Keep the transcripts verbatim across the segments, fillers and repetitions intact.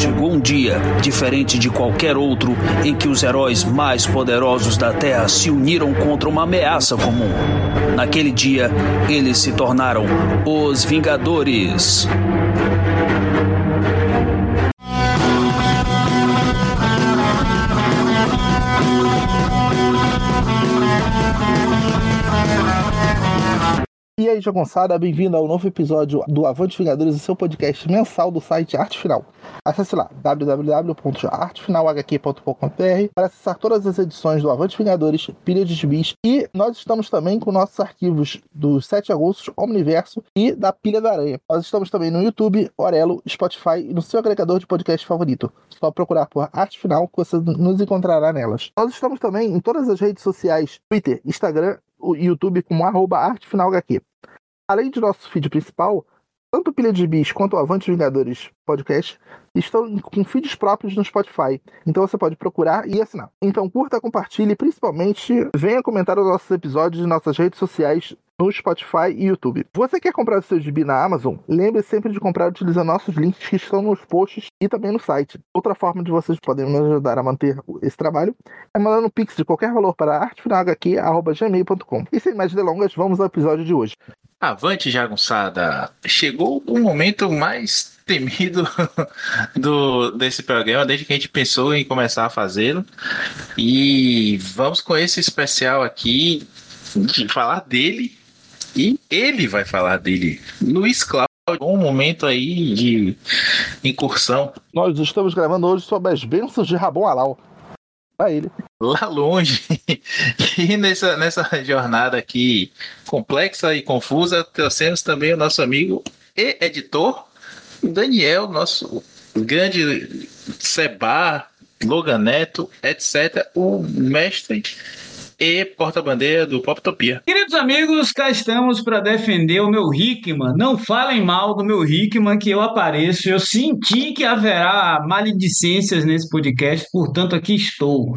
chegou um dia, diferente de qualquer outro, em que os heróis mais poderosos da Terra se uniram contra uma ameaça comum. Naquele dia, eles se tornaram os Vingadores. E aí, jagunçada, bem-vindo ao novo episódio do Avante Vingadores, o seu podcast mensal do site Arte Final. Acesse lá, w w w ponto arte final h q ponto com ponto b r, para acessar todas as edições do Avante Vingadores, Pilha de Gibis, e nós estamos também com nossos arquivos dos Sete Agostos, Omniverso e da Pilha da Aranha. Nós estamos também no YouTube, Orelo, Spotify e no seu agregador de podcast favorito. Só procurar por Arte Final que você nos encontrará nelas. Nós estamos também em todas as redes sociais, Twitter, Instagram, o YouTube como arroba artefinalhq. Além do nosso feed principal, tanto o Pilha de Bis quanto o Avante Vingadores Podcast estão com feeds próprios no Spotify. Então você pode procurar e assinar. Então curta, compartilhe e principalmente venha comentar os nossos episódios nas nossas redes sociais no Spotify e YouTube. Você quer comprar o seu gibi na Amazon? Lembre sempre de comprar utilizando nossos links que estão nos posts e também no site. Outra forma de vocês poderem nos ajudar a manter esse trabalho é mandando um pix de qualquer valor para artefinalhq arroba gmail ponto com. E sem mais delongas, vamos ao episódio de hoje. Avante, jagunçada! Chegou o momento mais temido do, desse programa, desde que a gente pensou em começar a fazê-lo. E vamos com esse especial aqui de falar dele. E ele vai falar dele. Luiz Cláudio, um momento aí de incursão. Nós estamos gravando hoje sobre as bênçãos de Rabon Alau. Pra ele. Lá longe. E nessa, nessa jornada aqui complexa e confusa, trouxemos também o nosso amigo e editor, Daniel, nosso grande Seba, Logan Neto, etcétera, o mestre e porta-bandeira do Poptopia. Queridos amigos, cá estamos para defender o meu Hickman. Não falem mal do meu Hickman, que eu apareço. Eu senti que haverá maledicências nesse podcast, portanto aqui estou.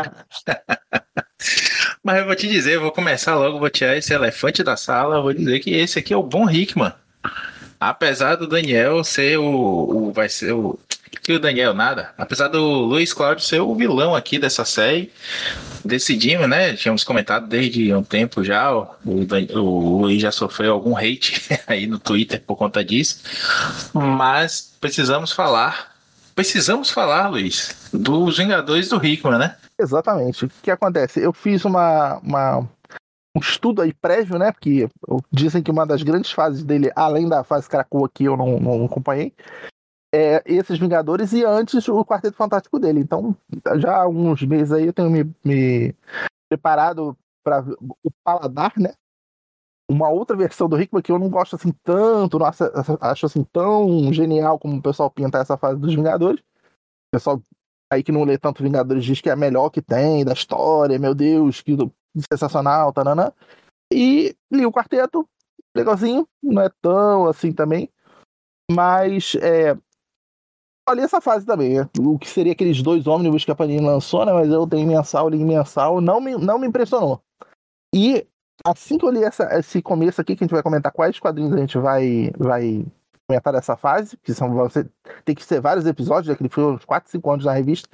Mas eu vou te dizer, eu vou começar logo, vou tirar esse elefante da sala, vou dizer que esse aqui é o bom Hickman. Apesar do Daniel ser o, o vai ser o que o Daniel nada, apesar do Luiz Cláudio ser o vilão aqui dessa série, decidimos, né? Tínhamos comentado desde um tempo já, o, o, o Luiz já sofreu algum hate aí no Twitter por conta disso, mas precisamos falar, precisamos falar, Luiz, dos Vingadores do Hickman, né? Exatamente. O que acontece? Eu fiz uma, uma, um estudo aí prévio, né? Porque dizem que uma das grandes fases dele, além da fase Krakoa que eu não, não acompanhei, é esses Vingadores e antes o Quarteto Fantástico dele. Então, já há uns meses aí eu tenho me, me preparado para o paladar, né? Uma outra versão do Hickman que eu não gosto assim tanto, não acho, acho assim tão genial como o pessoal pinta essa fase dos Vingadores. O pessoal aí que não lê tanto Vingadores diz que é a melhor que tem da história, meu Deus, que sensacional, tananã. E li o Quarteto, legalzinho, não é tão assim também, mas é, olha essa fase também, né? O que seria aqueles dois ônibus que a Panini lançou, né? Mas eu tenho mensal, li mensal, não me, não me impressionou. E assim que eu li essa, esse começo aqui, que a gente vai comentar quais quadrinhos a gente vai, vai comentar dessa fase, que são, você tem que ser vários episódios, já que ele foi uns quatro, cinco anos na revista,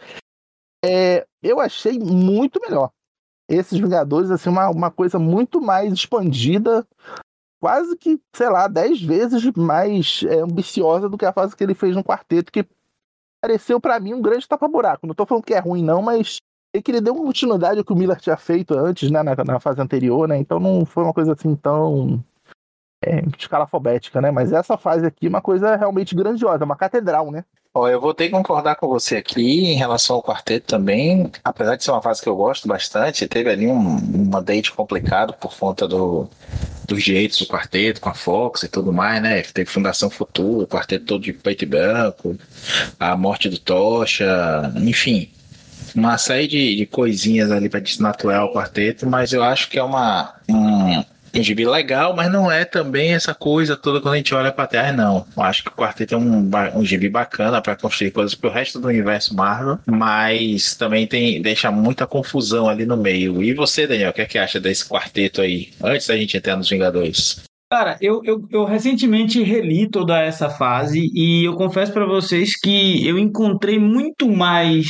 é, eu achei muito melhor. Esses Vingadores, assim, uma, uma coisa muito mais expandida, quase que, sei lá, dez vezes mais é, ambiciosa do que a fase que ele fez no Quarteto, que pareceu pra mim um grande tapa-buraco. Não tô falando que é ruim não, mas é que ele deu uma continuidade ao que o Miller tinha feito antes, né, na, na fase anterior, né, então não foi uma coisa assim tão é, escalafobética, né, mas essa fase aqui é uma coisa realmente grandiosa, uma catedral, né. Ó, eu vou ter que concordar com você aqui em relação ao Quarteto também, apesar de ser uma fase que eu gosto bastante, teve ali um, um date complicado por conta do, dos direitos do Quarteto com a Fox e tudo mais, né? Teve Fundação Futuro, o Quarteto todo de preto e branco, a morte do Tocha, enfim, uma série de, de coisinhas ali para desnaturar o Quarteto, mas eu acho que é uma um, um gibi legal, mas não é também essa coisa toda quando a gente olha para trás, não. Eu acho que o Quarteto é um, um gibi bacana para construir coisas pro resto do universo Marvel, mas também tem, deixa muita confusão ali no meio. E você, Daniel, o que é que acha desse Quarteto aí, antes da gente entrar nos Vingadores? Cara, eu, eu, eu recentemente reli toda essa fase e eu confesso para vocês que eu encontrei muito mais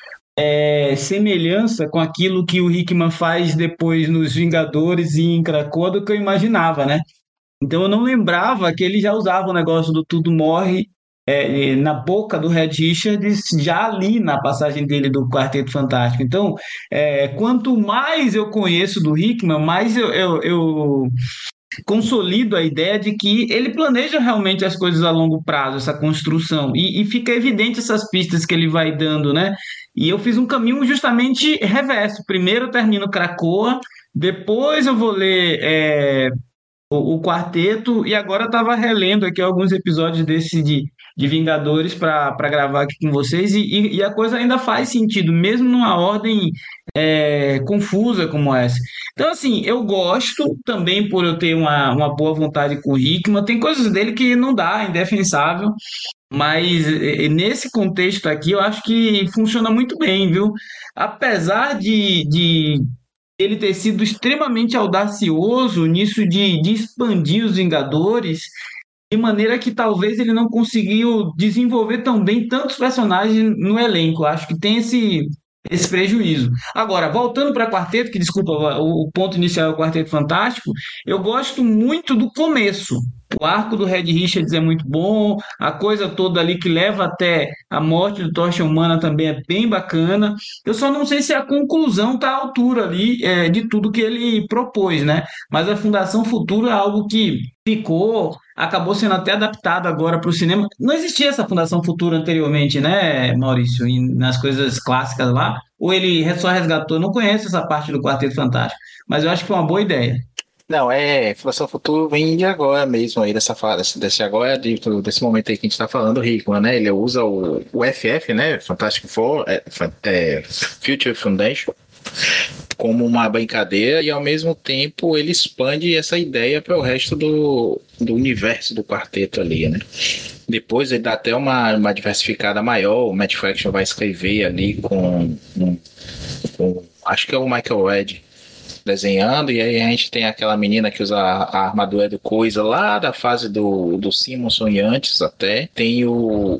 é, semelhança com aquilo que o Hickman faz depois nos Vingadores e em Krakoa do que eu imaginava, né? Então eu não lembrava que ele já usava o negócio do tudo morre é, é, na boca do Red Richards já ali na passagem dele do Quarteto Fantástico. Então, é, quanto mais eu conheço do Hickman, mais eu, eu, eu consolido a ideia de que ele planeja realmente as coisas a longo prazo, essa construção, e, e fica evidente essas pistas que ele vai dando, né? E eu fiz um caminho justamente reverso. Primeiro eu termino Krakoa, depois eu vou ler é, o, o quarteto, e agora eu estava relendo aqui alguns episódios desse de, de Vingadores para gravar aqui com vocês, e, e, e a coisa ainda faz sentido, mesmo numa ordem é, confusa como essa. Então, assim, eu gosto também por eu ter uma, uma boa vontade com o Hickman, tem coisas dele que não dá, indefensável, mas eh, nesse contexto aqui eu acho que funciona muito bem, viu? Apesar de, de ele ter sido extremamente audacioso nisso de, de expandir os Vingadores, de maneira que talvez ele não conseguiu desenvolver tão bem tantos personagens no elenco. Acho que tem esse, esse prejuízo. Agora, voltando para Quarteto, que desculpa, o, o ponto inicial é o Quarteto Fantástico, eu gosto muito do começo. O arco do Red Richards é muito bom, a coisa toda ali que leva até a morte do Tocha Humana também é bem bacana. Eu só não sei se a conclusão está à altura ali é, de tudo que ele propôs, né? Mas a Fundação Futuro é algo que ficou, acabou sendo até adaptado agora para o cinema. Não existia essa Fundação Futuro anteriormente, né, Maurício? E nas coisas clássicas lá. Ou ele só resgatou? Eu não conheço essa parte do Quarteto Fantástico, mas eu acho que foi uma boa ideia. Não, é, Fundação Futuro vem de agora mesmo, aí dessa fase, desse agora, de, desse momento aí que a gente tá falando, o Hickman, né? Ele usa o, o F F, né? Fantastic Four, é, é, Future Foundation, como uma brincadeira e ao mesmo tempo ele expande essa ideia para o resto do, do universo do quarteto ali, né? Depois ele dá até uma, uma diversificada maior, o Matt Fraction vai escrever ali com, com, com acho que é o Michael Red desenhando, e aí a gente tem aquela menina que usa a, a armadura do Coisa lá da fase do, do Simonson e antes até. Tem o,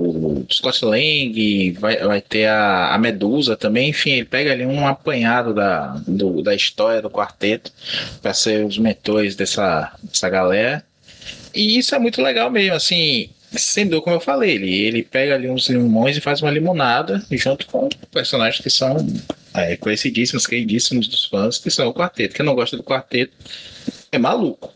o Scott Lang, vai, vai ter a, a Medusa também, enfim, ele pega ali um apanhado da, do, da história do quarteto para ser os mentores dessa, dessa galera. E isso é muito legal mesmo, assim, sendo como eu falei, ele, ele pega ali uns limões e faz uma limonada junto com personagens que são é, conhecidíssimos, queridíssimos dos fãs, que são o quarteto. Quem não gosta do quarteto é maluco.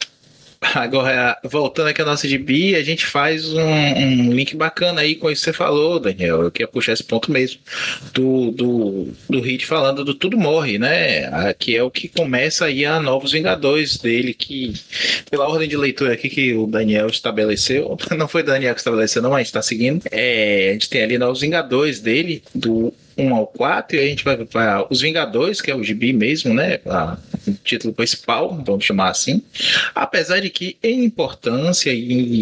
Agora, voltando aqui ao nosso gibi, a gente faz um, um link bacana aí com isso que você falou, Daniel. Eu queria puxar esse ponto mesmo do, do, do Reed falando do Tudo Morre, né? Que é o que começa aí a Novos Vingadores dele, que pela ordem de leitura aqui que o Daniel estabeleceu, não foi o Daniel que estabeleceu, não, a gente tá seguindo. É, a gente tem ali Novos Vingadores dele, do um ao quatro, e a gente vai para Os Vingadores, que é o gibi mesmo, né? A, o título principal, vamos chamar assim. Apesar de que em importância e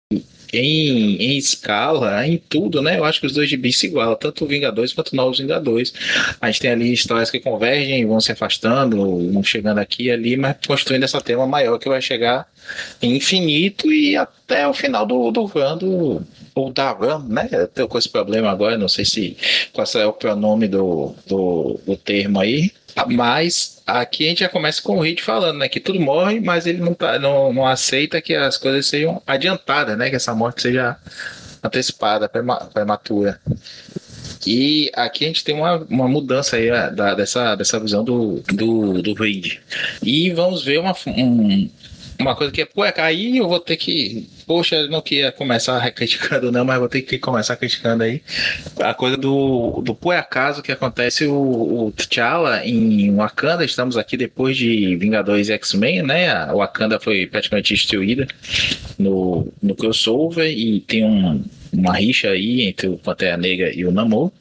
em, em escala, em tudo, né? Eu acho que os dois gibis se igualam, tanto o Vingadores quanto Novos Vingadores. A gente tem ali histórias que convergem, vão se afastando, vão chegando aqui e ali, mas construindo essa tema maior que vai chegar em infinito e até o final do, do run do ou da run, né? Eu tô com esse problema agora, não sei se qual é o pronome do, do, do termo aí. Mas aqui a gente já começa com o Reed falando, né, que tudo morre, mas ele não, tá, não, não aceita que as coisas sejam adiantadas, né, que essa morte seja antecipada, prematura. E aqui a gente tem uma, uma mudança aí da, dessa, dessa visão do, do, do Reed. E vamos ver uma, um, uma coisa que é, pô, aí eu vou ter que, poxa, eu não queria começar criticando não, mas vou ter que começar criticando aí a coisa do, do por acaso que acontece o, o T'Challa em Wakanda. Estamos aqui depois de Vingadores e X-Men, né? A Wakanda foi praticamente destruída no, no crossover e tem um, uma rixa aí entre o Pantera Negra e o Namor.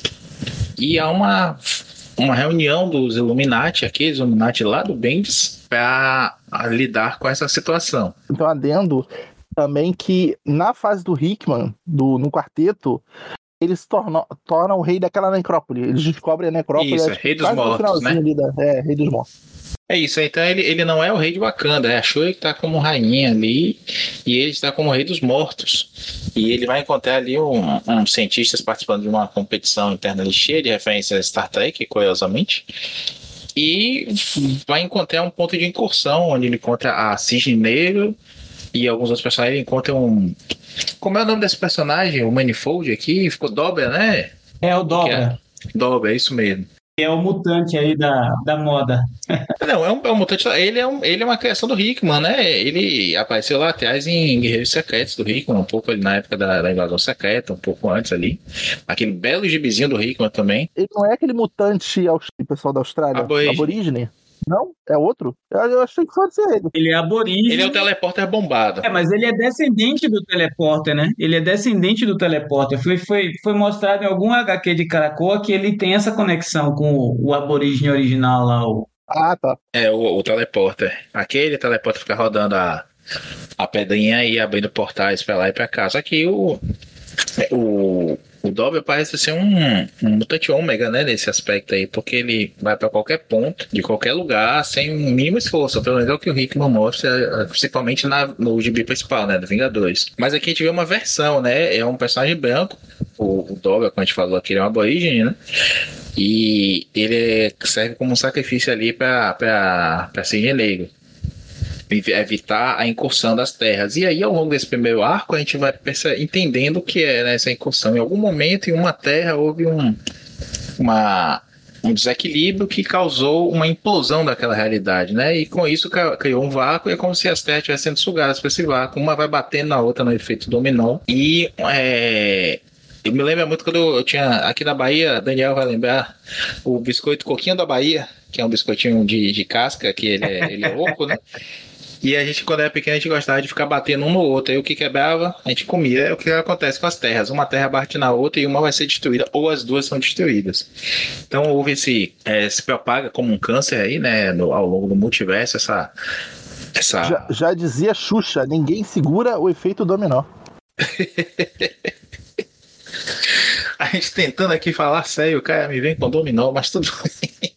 E há uma, uma reunião dos Illuminati, aqueles Illuminati lá do Bendis, para lidar com essa situação. Então, adendo também que na fase do Hickman, do, no quarteto, eles tornam, tornam o rei daquela necrópole. Eles descobrem a necrópole. Isso, é rei dos mortos, né? Da, é, rei dos mortos. É isso, então ele, ele não é o rei de Wakanda, é a Shuri que tá como rainha ali, e ele está como rei dos mortos. E ele vai encontrar ali um, um cientistas participando de uma competição interna ali, cheia de referências a Star Trek, curiosamente. E vai encontrar um ponto de incursão, onde ele encontra a Cisne Negro e alguns outros personagens. Ele encontra um... Como é o nome desse personagem? O Manifold aqui? Ficou Dobra, né? É o Que Dobra, é... Dobra, é isso mesmo. que é o mutante aí da, da moda. Não, é um, é um mutante. Ele é, um, ele é uma criação do Hickman, né? Ele apareceu lá atrás em Guerreiros Secretos do Hickman, um pouco ali na época da, da invasão secreta, um pouco antes ali. Aquele belo gibizinho do Hickman também. Ele não é aquele mutante aus- pessoal da Austrália? Aborígene. Aborígene? Não? É outro? Eu, eu achei que fosse ele. Ele é aborígene. Ele é o teleporter bombado. É, mas ele é descendente do teleporter, né? Ele é descendente do teleporter. Foi, foi, foi mostrado em algum H Q de Krakoa que ele tem essa conexão com o, o aborígene original lá. O... Ah, tá. É, o, o teleporter. Aquele teleporter fica rodando a, a pedrinha e abrindo portais pra lá e pra cá. Só que o, o, o Dobby parece ser um, um mutante ômega, né? Nesse aspecto aí, porque ele vai pra qualquer ponto, de qualquer lugar, sem um mínimo esforço. Pelo menos é o que o Hickman mostra, principalmente na, no gibi principal, né? Do Vingadores. Mas aqui a gente vê uma versão, né? É um personagem branco. O, o Dobby, como a gente falou aqui, ele é um aborígene, né? E ele serve como um sacrifício ali para para Cisne Negro, evitar a incursão das terras. E aí, ao longo desse primeiro arco, a gente vai entendendo o que é, né, essa incursão. Em algum momento, em uma terra, houve um, uma, um desequilíbrio que causou uma implosão daquela realidade, né? E com isso criou um vácuo, e é como se as terras estivessem sendo sugadas para esse vácuo. Uma vai batendo na outra no efeito dominó. E é, eu me lembro muito quando eu tinha aqui na Bahia, Daniel vai lembrar, o biscoito Coquinho da Bahia, que é um biscoitinho de, de casca, que ele é, ele é oco, né? E a gente, quando era pequeno, a gente gostava de ficar batendo um no outro. Aí o que quebrava, a gente comia. É o que acontece com as terras. Uma terra bate na outra e uma vai ser destruída, ou as duas são destruídas. Então houve esse... É, se propaga como um câncer aí, né? No, ao longo do multiverso, essa... essa... Já, já dizia Xuxa, ninguém segura o efeito dominó. A gente tentando aqui falar sério, o cara me vem com dominó, mas tudo bem.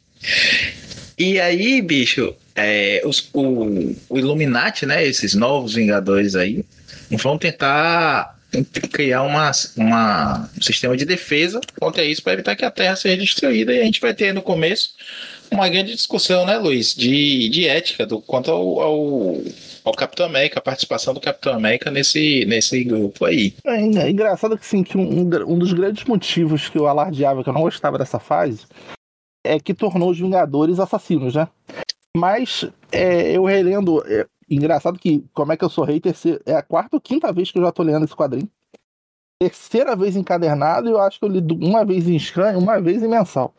E aí, bicho, é, os, o, o Illuminati, né, esses novos Vingadores aí, vão tentar criar uma, uma, um sistema de defesa contra isso para evitar que a Terra seja destruída. E a gente vai ter no começo uma grande discussão, né, Luiz, de, de ética do, quanto ao, ao, ao Capitão América, a participação do Capitão América nesse, nesse grupo aí. É, é engraçado que, sim, que um, um dos grandes motivos que eu alardeava, que eu não gostava dessa fase, é que tornou os Vingadores assassinos, né? Mas é, eu relendo... É, engraçado que, como é que eu sou hater, é a quarta ou quinta vez que eu já tô lendo esse quadrinho. Terceira vez encadernado, e eu acho que eu li uma vez em scan e uma vez em mensal.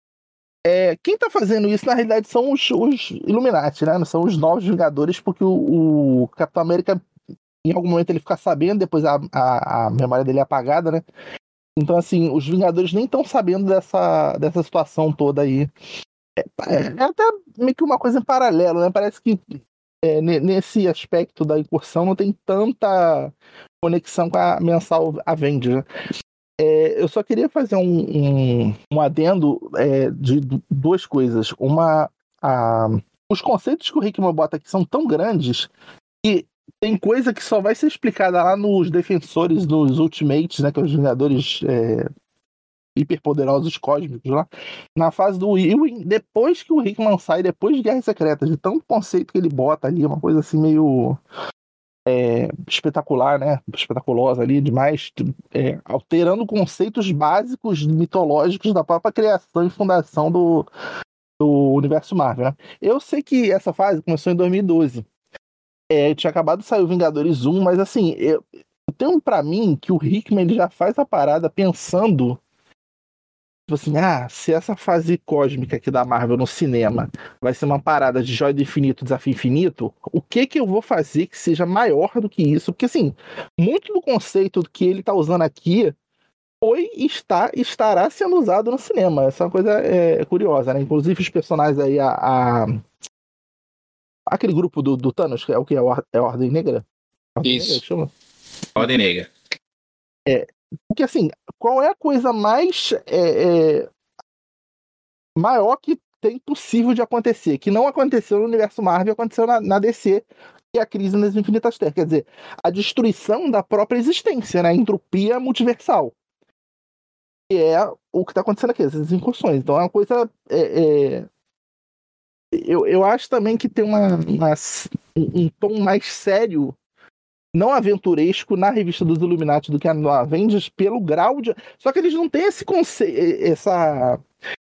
É, quem tá fazendo isso, na realidade, são os, os Illuminati, né? São os novos Vingadores, porque o, o Capitão América, em algum momento, ele fica sabendo, depois a, a, a memória dele é apagada, né? Então, assim, os Vingadores nem estão sabendo dessa, dessa situação toda aí. É, é até meio que uma coisa em paralelo, né? Parece que é, nesse aspecto da incursão não tem tanta conexão com a mensal Avengers, né? É, eu só queria fazer um, um, um adendo é, de duas coisas. Uma, a, os conceitos que o Hickman bota aqui são tão grandes que tem coisa que só vai ser explicada lá nos Defensores, nos Ultimates, né, que são os Vingadores é, hiperpoderosos cósmicos lá, na fase do Ewing, depois que o Hickman sai, depois de Guerras Secretas, de tanto conceito que ele bota ali, uma coisa assim meio é, espetacular, né, espetaculosa ali, demais, é, alterando conceitos básicos mitológicos da própria criação e fundação do, do universo Marvel, né? Eu sei que essa fase começou em dois mil e doze. É, tinha acabado de sair o Vingadores um, mas assim, eu, eu tenho pra mim que o Hickman ele já faz a parada pensando, tipo assim, ah, se essa fase cósmica aqui da Marvel no cinema vai ser uma parada de Joia do Infinito, Desafio Infinito, o que que eu vou fazer que seja maior do que isso? Porque assim, muito do conceito que ele tá usando aqui foi, está, estará sendo usado no cinema. Essa é uma coisa é, curiosa, né? Inclusive os personagens aí, a... a aquele grupo do, do Thanos, que é o que? É a Ordem Negra? Ordem Isso. Negra, chama? Ordem Negra. É, porque assim, qual é a coisa mais é, é, maior que é impossível de acontecer, que não aconteceu no universo Marvel, aconteceu na, na D C, que é a crise nas Infinitas Terras. Quer dizer, a destruição da própria existência, né? A entropia multiversal. Que é o que está acontecendo aqui, essas incursões. Então é uma coisa... É, é... Eu, eu acho também que tem uma, uma, um tom mais sério, não aventuresco, na revista dos Illuminati do que no Avengers, pelo grau de... Só que eles não têm esse conceito, essa...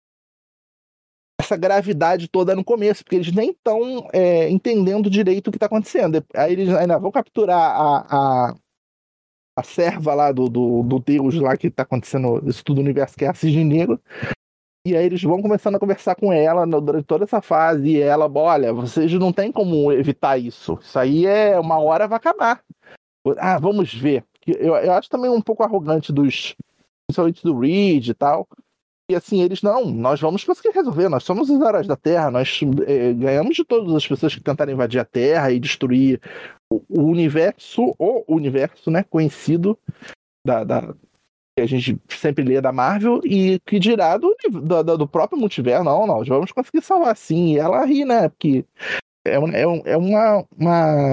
essa gravidade toda no começo, porque eles nem estão é, entendendo direito o que está acontecendo. Aí eles ainda vão capturar a, a, a serva lá do, do, do deus lá que está acontecendo isso tudo no universo, que é a Cisne Negro. E aí eles vão começando a conversar com ela no, durante toda essa fase, e ela, olha, vocês não tem como evitar isso. Isso aí é uma hora vai acabar. Ah, vamos ver. Eu, eu acho também um pouco arrogante dos, principalmente do Reed e tal. E assim, eles, não, nós vamos conseguir resolver, nós somos os heróis da Terra, nós é, ganhamos de todas as pessoas que tentaram invadir a Terra e destruir o, o universo, o universo, né, conhecido da, da que a gente sempre lê da Marvel, e que dirá do, do, do próprio multiverso. Não, nós vamos conseguir salvar sim. E ela ri, né? Porque é, é, é uma, uma,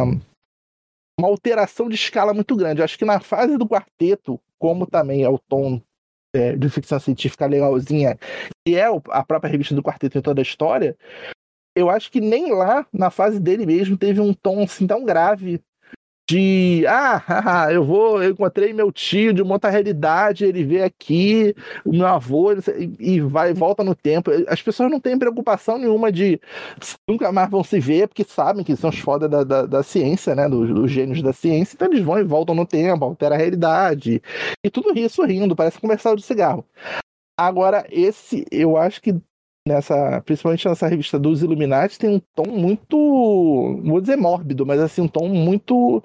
uma alteração de escala muito grande. Acho que na fase do quarteto, como também é o tom é, de ficção científica legalzinha, que é o, a própria revista do quarteto em toda a história, eu acho que nem lá, na fase dele mesmo, teve um tom assim tão grave de, ah, haha, eu vou, eu encontrei meu tio de uma outra realidade, ele veio aqui, o meu avô, e vai e volta no tempo. As pessoas não têm preocupação nenhuma de nunca mais vão se ver, porque sabem que são os foda da, da, da ciência, né, dos, dos gênios da ciência, então eles vão e voltam no tempo, alteram a realidade, e tudo isso rindo, parece comercial de cigarro. Agora, esse, eu acho que nessa, principalmente nessa revista dos Illuminati, tem um tom muito, não vou dizer mórbido, mas assim, um tom muito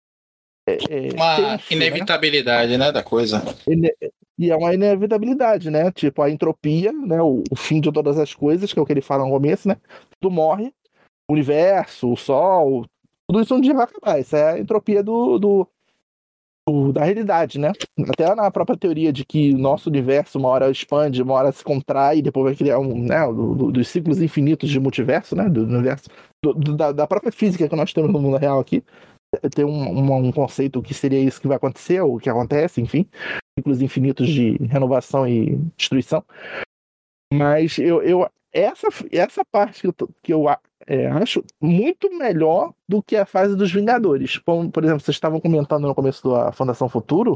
é, é, Uma tenso, inevitabilidade, né? né, da coisa. E é uma inevitabilidade, né? Tipo, a entropia, né? O, o fim de todas as coisas, que é o que ele fala no começo, né? Tudo morre, o universo, o sol, tudo isso um dia vai acabar. Isso é a entropia do, do da realidade, né? Até na própria teoria de que nosso universo uma hora expande, uma hora se contrai, e depois vai criar um, né, do, do, dos ciclos infinitos de multiverso, né? Do universo, do, do, da, da própria física que nós temos no mundo real aqui. Tem um, um, um conceito que seria isso que vai acontecer, ou que acontece, enfim. Ciclos infinitos de renovação e destruição. Mas eu, eu essa, essa parte que eu, que eu é, acho muito melhor do que a fase dos Vingadores. Por, por exemplo, vocês estavam comentando no começo da Fundação Futuro.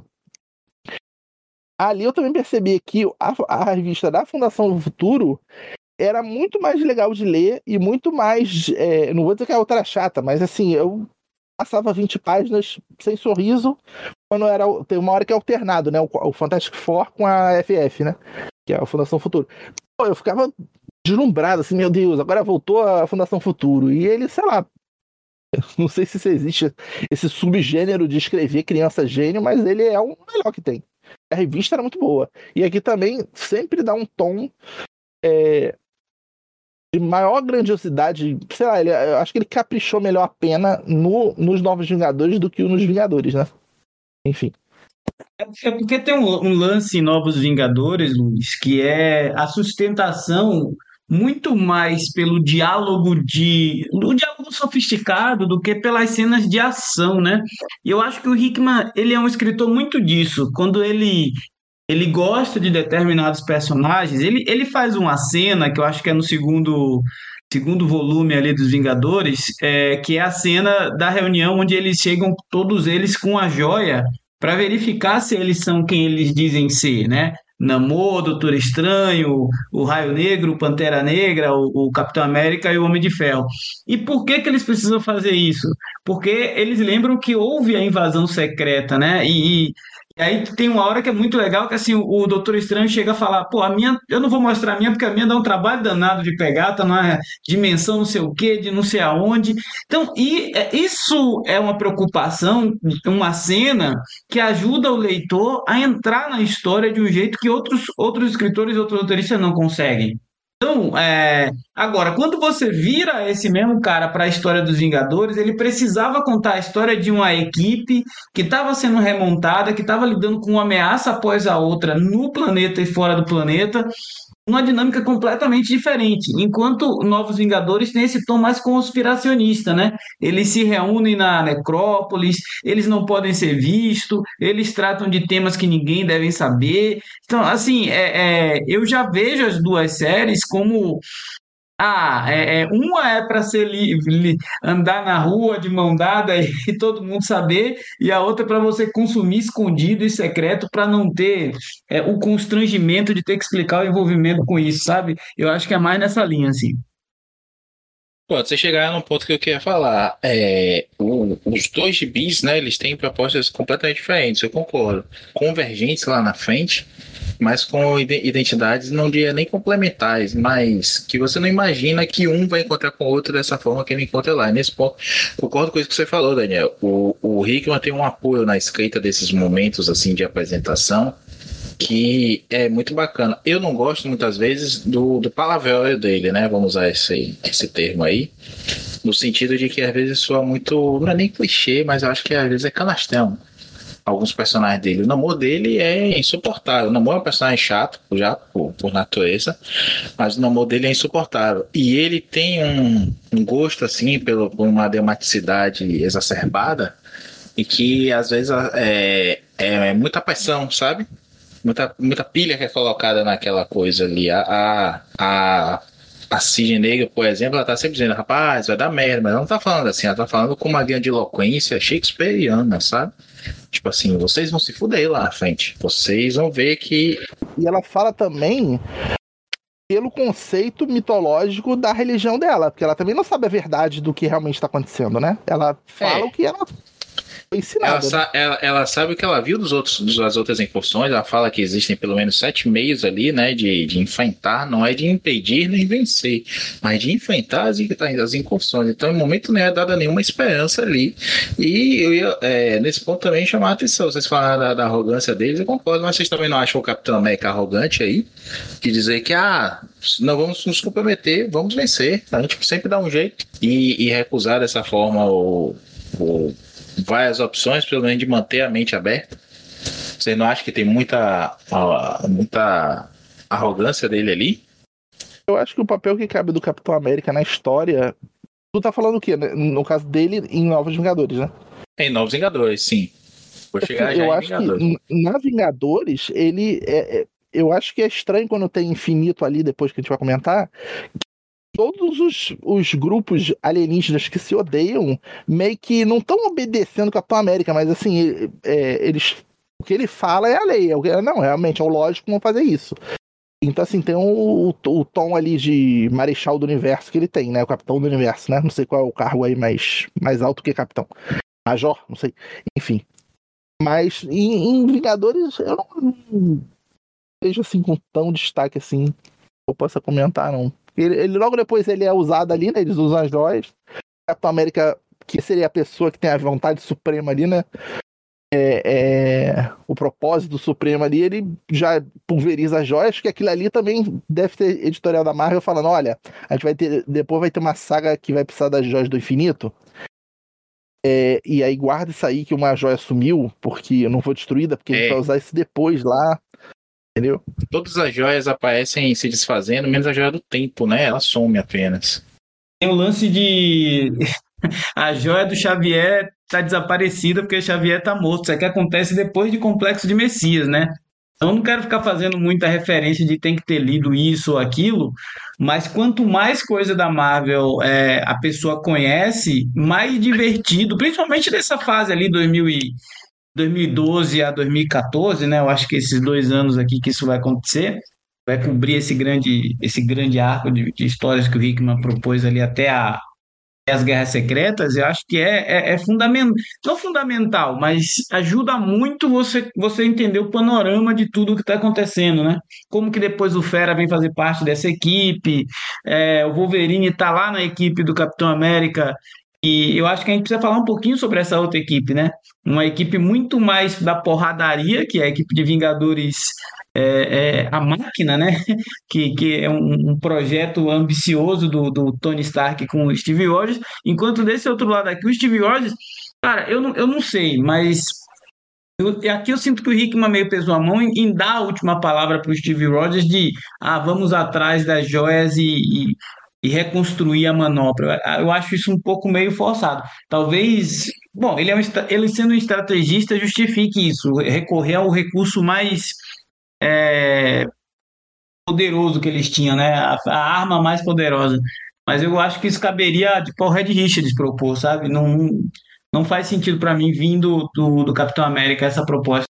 Ali eu também percebi que a, a revista da Fundação Futuro era muito mais legal de ler e muito mais... É, não vou dizer que é outra chata, mas assim, eu passava vinte páginas sem sorriso quando era... Tem uma hora que é alternado, né? O, o Fantastic Four com a F F, né? Que é a Fundação Futuro. Pô, eu ficava deslumbrado, assim, meu Deus, agora voltou a Fundação Futuro. E ele, sei lá, não sei se existe esse subgênero de escrever criança gênio, mas ele é o melhor que tem. A revista era muito boa. E aqui também sempre dá um tom é, de maior grandiosidade. Sei lá, ele, eu acho que ele caprichou melhor a pena no, nos Novos Vingadores do que nos Vingadores, né? Enfim. É porque tem um, um lance em Novos Vingadores, Luiz, que é a sustentação muito mais pelo diálogo de, o diálogo sofisticado do que pelas cenas de ação, né? E eu acho que o Hickman, ele é um escritor muito disso. Quando ele ele gosta de determinados personagens, ele, ele faz uma cena que eu acho que é no segundo segundo volume ali dos Vingadores, é, que é a cena da reunião onde eles chegam todos eles com a joia para verificar se eles são quem eles dizem ser, né? Namor, Doutor Estranho, o Raio Negro, o Pantera Negra, o, o Capitão América e o Homem de Ferro. E por que que eles precisam fazer isso? Porque eles lembram que houve a invasão secreta, né? E, e e aí tem uma hora que é muito legal, que assim, o, o Doutor Estranho chega a falar, pô, a minha, eu não vou mostrar a minha, porque a minha dá um trabalho danado de pegar, tá numa dimensão não sei o quê, de não sei aonde. Então, e é, isso é uma preocupação, uma cena que ajuda o leitor a entrar na história de um jeito que outros, outros escritores e outros roteiristas não conseguem. Então, é, agora, quando você vira esse mesmo cara para a história dos Vingadores, ele precisava contar a história de uma equipe que estava sendo remontada, que estava lidando com uma ameaça após a outra no planeta e fora do planeta, uma dinâmica completamente diferente. Enquanto Novos Vingadores tem esse tom mais conspiracionista, né? Eles se reúnem na necrópolis, eles não podem ser vistos, eles tratam de temas que ninguém deve saber. Então, assim, é, é, eu já vejo as duas séries como ah, é, é, uma é para ser livre, andar na rua de mão dada e, e todo mundo saber, e a outra para você consumir escondido e secreto para não ter é, o constrangimento de ter que explicar o envolvimento com isso, sabe? Eu acho que é mais nessa linha, assim. Pô, você chegar num ponto que eu queria falar. É, o- os dois gibis, né, eles têm propostas completamente diferentes, eu concordo. Convergentes lá na frente, mas com ide- identidades, não diria nem complementares, mas que você não imagina que um vai encontrar com o outro dessa forma que ele encontra lá. E nesse ponto, concordo com isso que você falou, Daniel. O, o Hickman tem um apoio na escrita desses momentos assim de apresentação que é muito bacana. Eu não gosto muitas vezes do, do palavrão dele, né? Vamos usar esse, esse termo aí, no sentido de que às vezes soa muito, não é nem clichê, mas eu acho que às vezes é canastrão. Alguns personagens dele. O Namor dele é insuportável. O Namor é um personagem chato, já por, por natureza, mas o Namor dele é insuportável. E ele tem um, um gosto, assim, pelo, por uma dramaticidade exacerbada e que às vezes é, é muita pressão, sabe? Muita, muita pilha que é colocada naquela coisa ali. A, a, a, a Cisne Negra, por exemplo, ela tá sempre dizendo, rapaz, vai dar merda, mas ela não tá falando assim, ela tá falando com uma grande eloquência shakespeariana, sabe? Tipo assim, vocês vão se fuder lá na frente. Vocês vão ver que. E ela fala também pelo conceito mitológico da religião dela, porque ela também não sabe a verdade do que realmente está acontecendo, né? Ela fala É. o que ela foi Ela, ensinada. Né? sa- ela, ela sabe o que ela viu dos outros, das outras incursões. Ela fala que existem pelo menos sete meios ali, né, de, de enfrentar, não é de impedir nem vencer, mas de enfrentar as, as incursões. Então, em momento não é dada nenhuma esperança ali. E eu ia, é, nesse ponto também chamar a atenção. Vocês falaram da, da arrogância deles, eu concordo, mas vocês também não acham o Capitão América arrogante aí? De dizer que, ah, não vamos nos comprometer, vamos vencer. A gente sempre dá um jeito. E, e recusar dessa forma o. o várias opções, pelo menos de manter a mente aberta. Você não acha que tem muita, ah, muita arrogância dele ali? Eu acho que o papel que cabe do Capitão América na história. Tu tá falando o quê? né? No caso dele, em Novos Vingadores, né? Em Novos Vingadores, sim. Vou chegar já Eu em acho que Vingadores. n- na Vingadores, ele. É, é- eu acho que é estranho quando tem infinito ali, depois que a gente vai comentar. Todos os, os grupos alienígenas que se odeiam meio que não estão obedecendo o Capitão América, mas assim, é, eles. O que ele fala é a lei. É o que- não, realmente, é o lógico vão fazer isso. Então, assim, tem o, o, o tom ali de Marechal do Universo que ele tem, né? O Capitão do Universo, né? Não sei qual é o cargo aí mais, mais alto que Capitão. Major, não sei. Enfim. Mas em, em Vingadores eu não, não vejo assim com tão destaque assim. Eu possa comentar, não. Ele, ele- logo depois ele é usado ali, né? Eles usam as joias. Capitão América, que seria a pessoa que tem a vontade suprema ali, né? É, é, o propósito supremo ali, ele já pulveriza as joias, que aquilo ali também deve ter editorial da Marvel falando, olha, a gente vai ter, depois vai ter uma saga que vai precisar das joias do infinito, é, e aí guarda isso aí que uma joia sumiu, porque não foi destruída, porque a gente É. vai usar isso depois lá, entendeu? Todas as joias aparecem se desfazendo, menos a joia do tempo, né? Ela some apenas. Tem o lance de a joia do Xavier tá desaparecida porque o Xavier tá morto. Isso aqui acontece depois de Complexo de Messias, né? Então, eu não quero ficar fazendo muita referência de tem que ter lido isso ou aquilo, mas quanto mais coisa da Marvel é, a pessoa conhece, mais divertido, principalmente nessa fase ali, dois mil e, dois mil e doze a dois mil e quatorze, né? Eu acho que esses dois anos aqui que isso vai acontecer, vai cobrir esse grande, esse grande arco de, de histórias que o Hickman propôs ali até a as guerras secretas, eu acho que é, é, é fundamental, não fundamental, mas ajuda muito você, você entender o panorama de tudo que está acontecendo, né? Como que depois o Fera vem fazer parte dessa equipe, é, o Wolverine está lá na equipe do Capitão América, e eu acho que a gente precisa falar um pouquinho sobre essa outra equipe, né? Uma equipe muito mais da porradaria, que é a equipe de Vingadores, é, é, a máquina, né? Que, que é um, um projeto ambicioso do, do Tony Stark com o Steve Rogers, enquanto desse outro lado aqui, o Steve Rogers, cara, eu não, eu não sei, mas Eu, e aqui eu sinto que o Hickman meio pesou a mão em, em dar a última palavra para o Steve Rogers de ah, vamos atrás das joias e, e, e reconstruir a manopla. Eu, eu acho isso um pouco meio forçado. Talvez, bom, ele, é um, estra- ele sendo um estrategista justifique isso, recorrer ao recurso mais é, poderoso que eles tinham, né? A, a arma mais poderosa. Mas eu acho que isso caberia tipo, ao Red Richards propor, sabe? Não, não faz sentido para mim vindo do, do Capitão América essa proposta.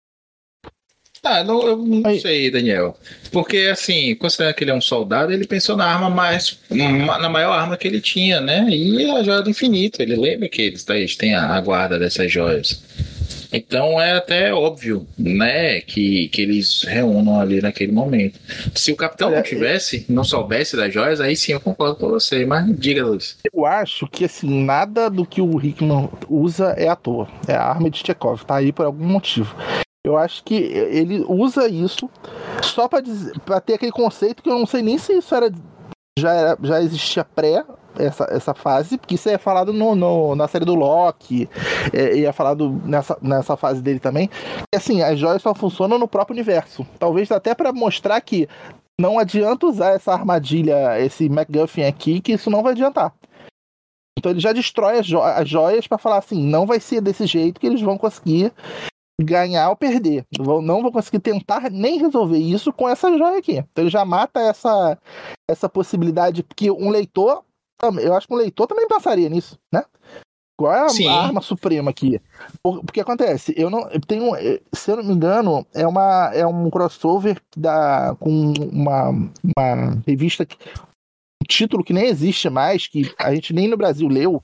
Ah, não, eu não Aí, sei, Daniel. Porque, assim, considerando que ele é um soldado, ele pensou na arma mais. Na maior arma que ele tinha, né? E a joia do infinito. Ele lembra que eles, tá, eles têm a, a guarda dessas joias. Então é até óbvio, né? Que, que eles reúnam ali naquele momento. Se o capitão não olha, tivesse, não soubesse das joias, aí sim eu concordo com você. Mas diga, Luiz. eu acho que assim, nada do que o Hickman usa é à toa. É a arma de Chekhov, tá aí por algum motivo. Eu acho que ele usa isso só pra, dizer, pra ter aquele conceito que eu não sei nem se isso era já, era, já existia pré essa, essa fase, porque isso é falado no, no, na série do Loki, é, e é falado nessa, nessa fase dele também. E assim, as joias só funcionam no próprio universo. Talvez até pra mostrar que não adianta usar essa armadilha, esse MacGuffin aqui, que isso não vai adiantar. Então ele já destrói as, jo as joias pra falar assim, não vai ser desse jeito que eles vão conseguir ganhar ou perder. Vão, não vão conseguir tentar nem resolver isso com essa joia aqui. Então ele já mata essa, essa possibilidade, porque um leitor, eu acho que um leitor também pensaria nisso, né? Qual é a, Sim. a arma suprema aqui? Por, porque acontece, eu não eu tenho, se eu não me engano, é, uma, é um crossover da, com uma, uma revista, que, um título que nem existe mais, que a gente nem no Brasil leu.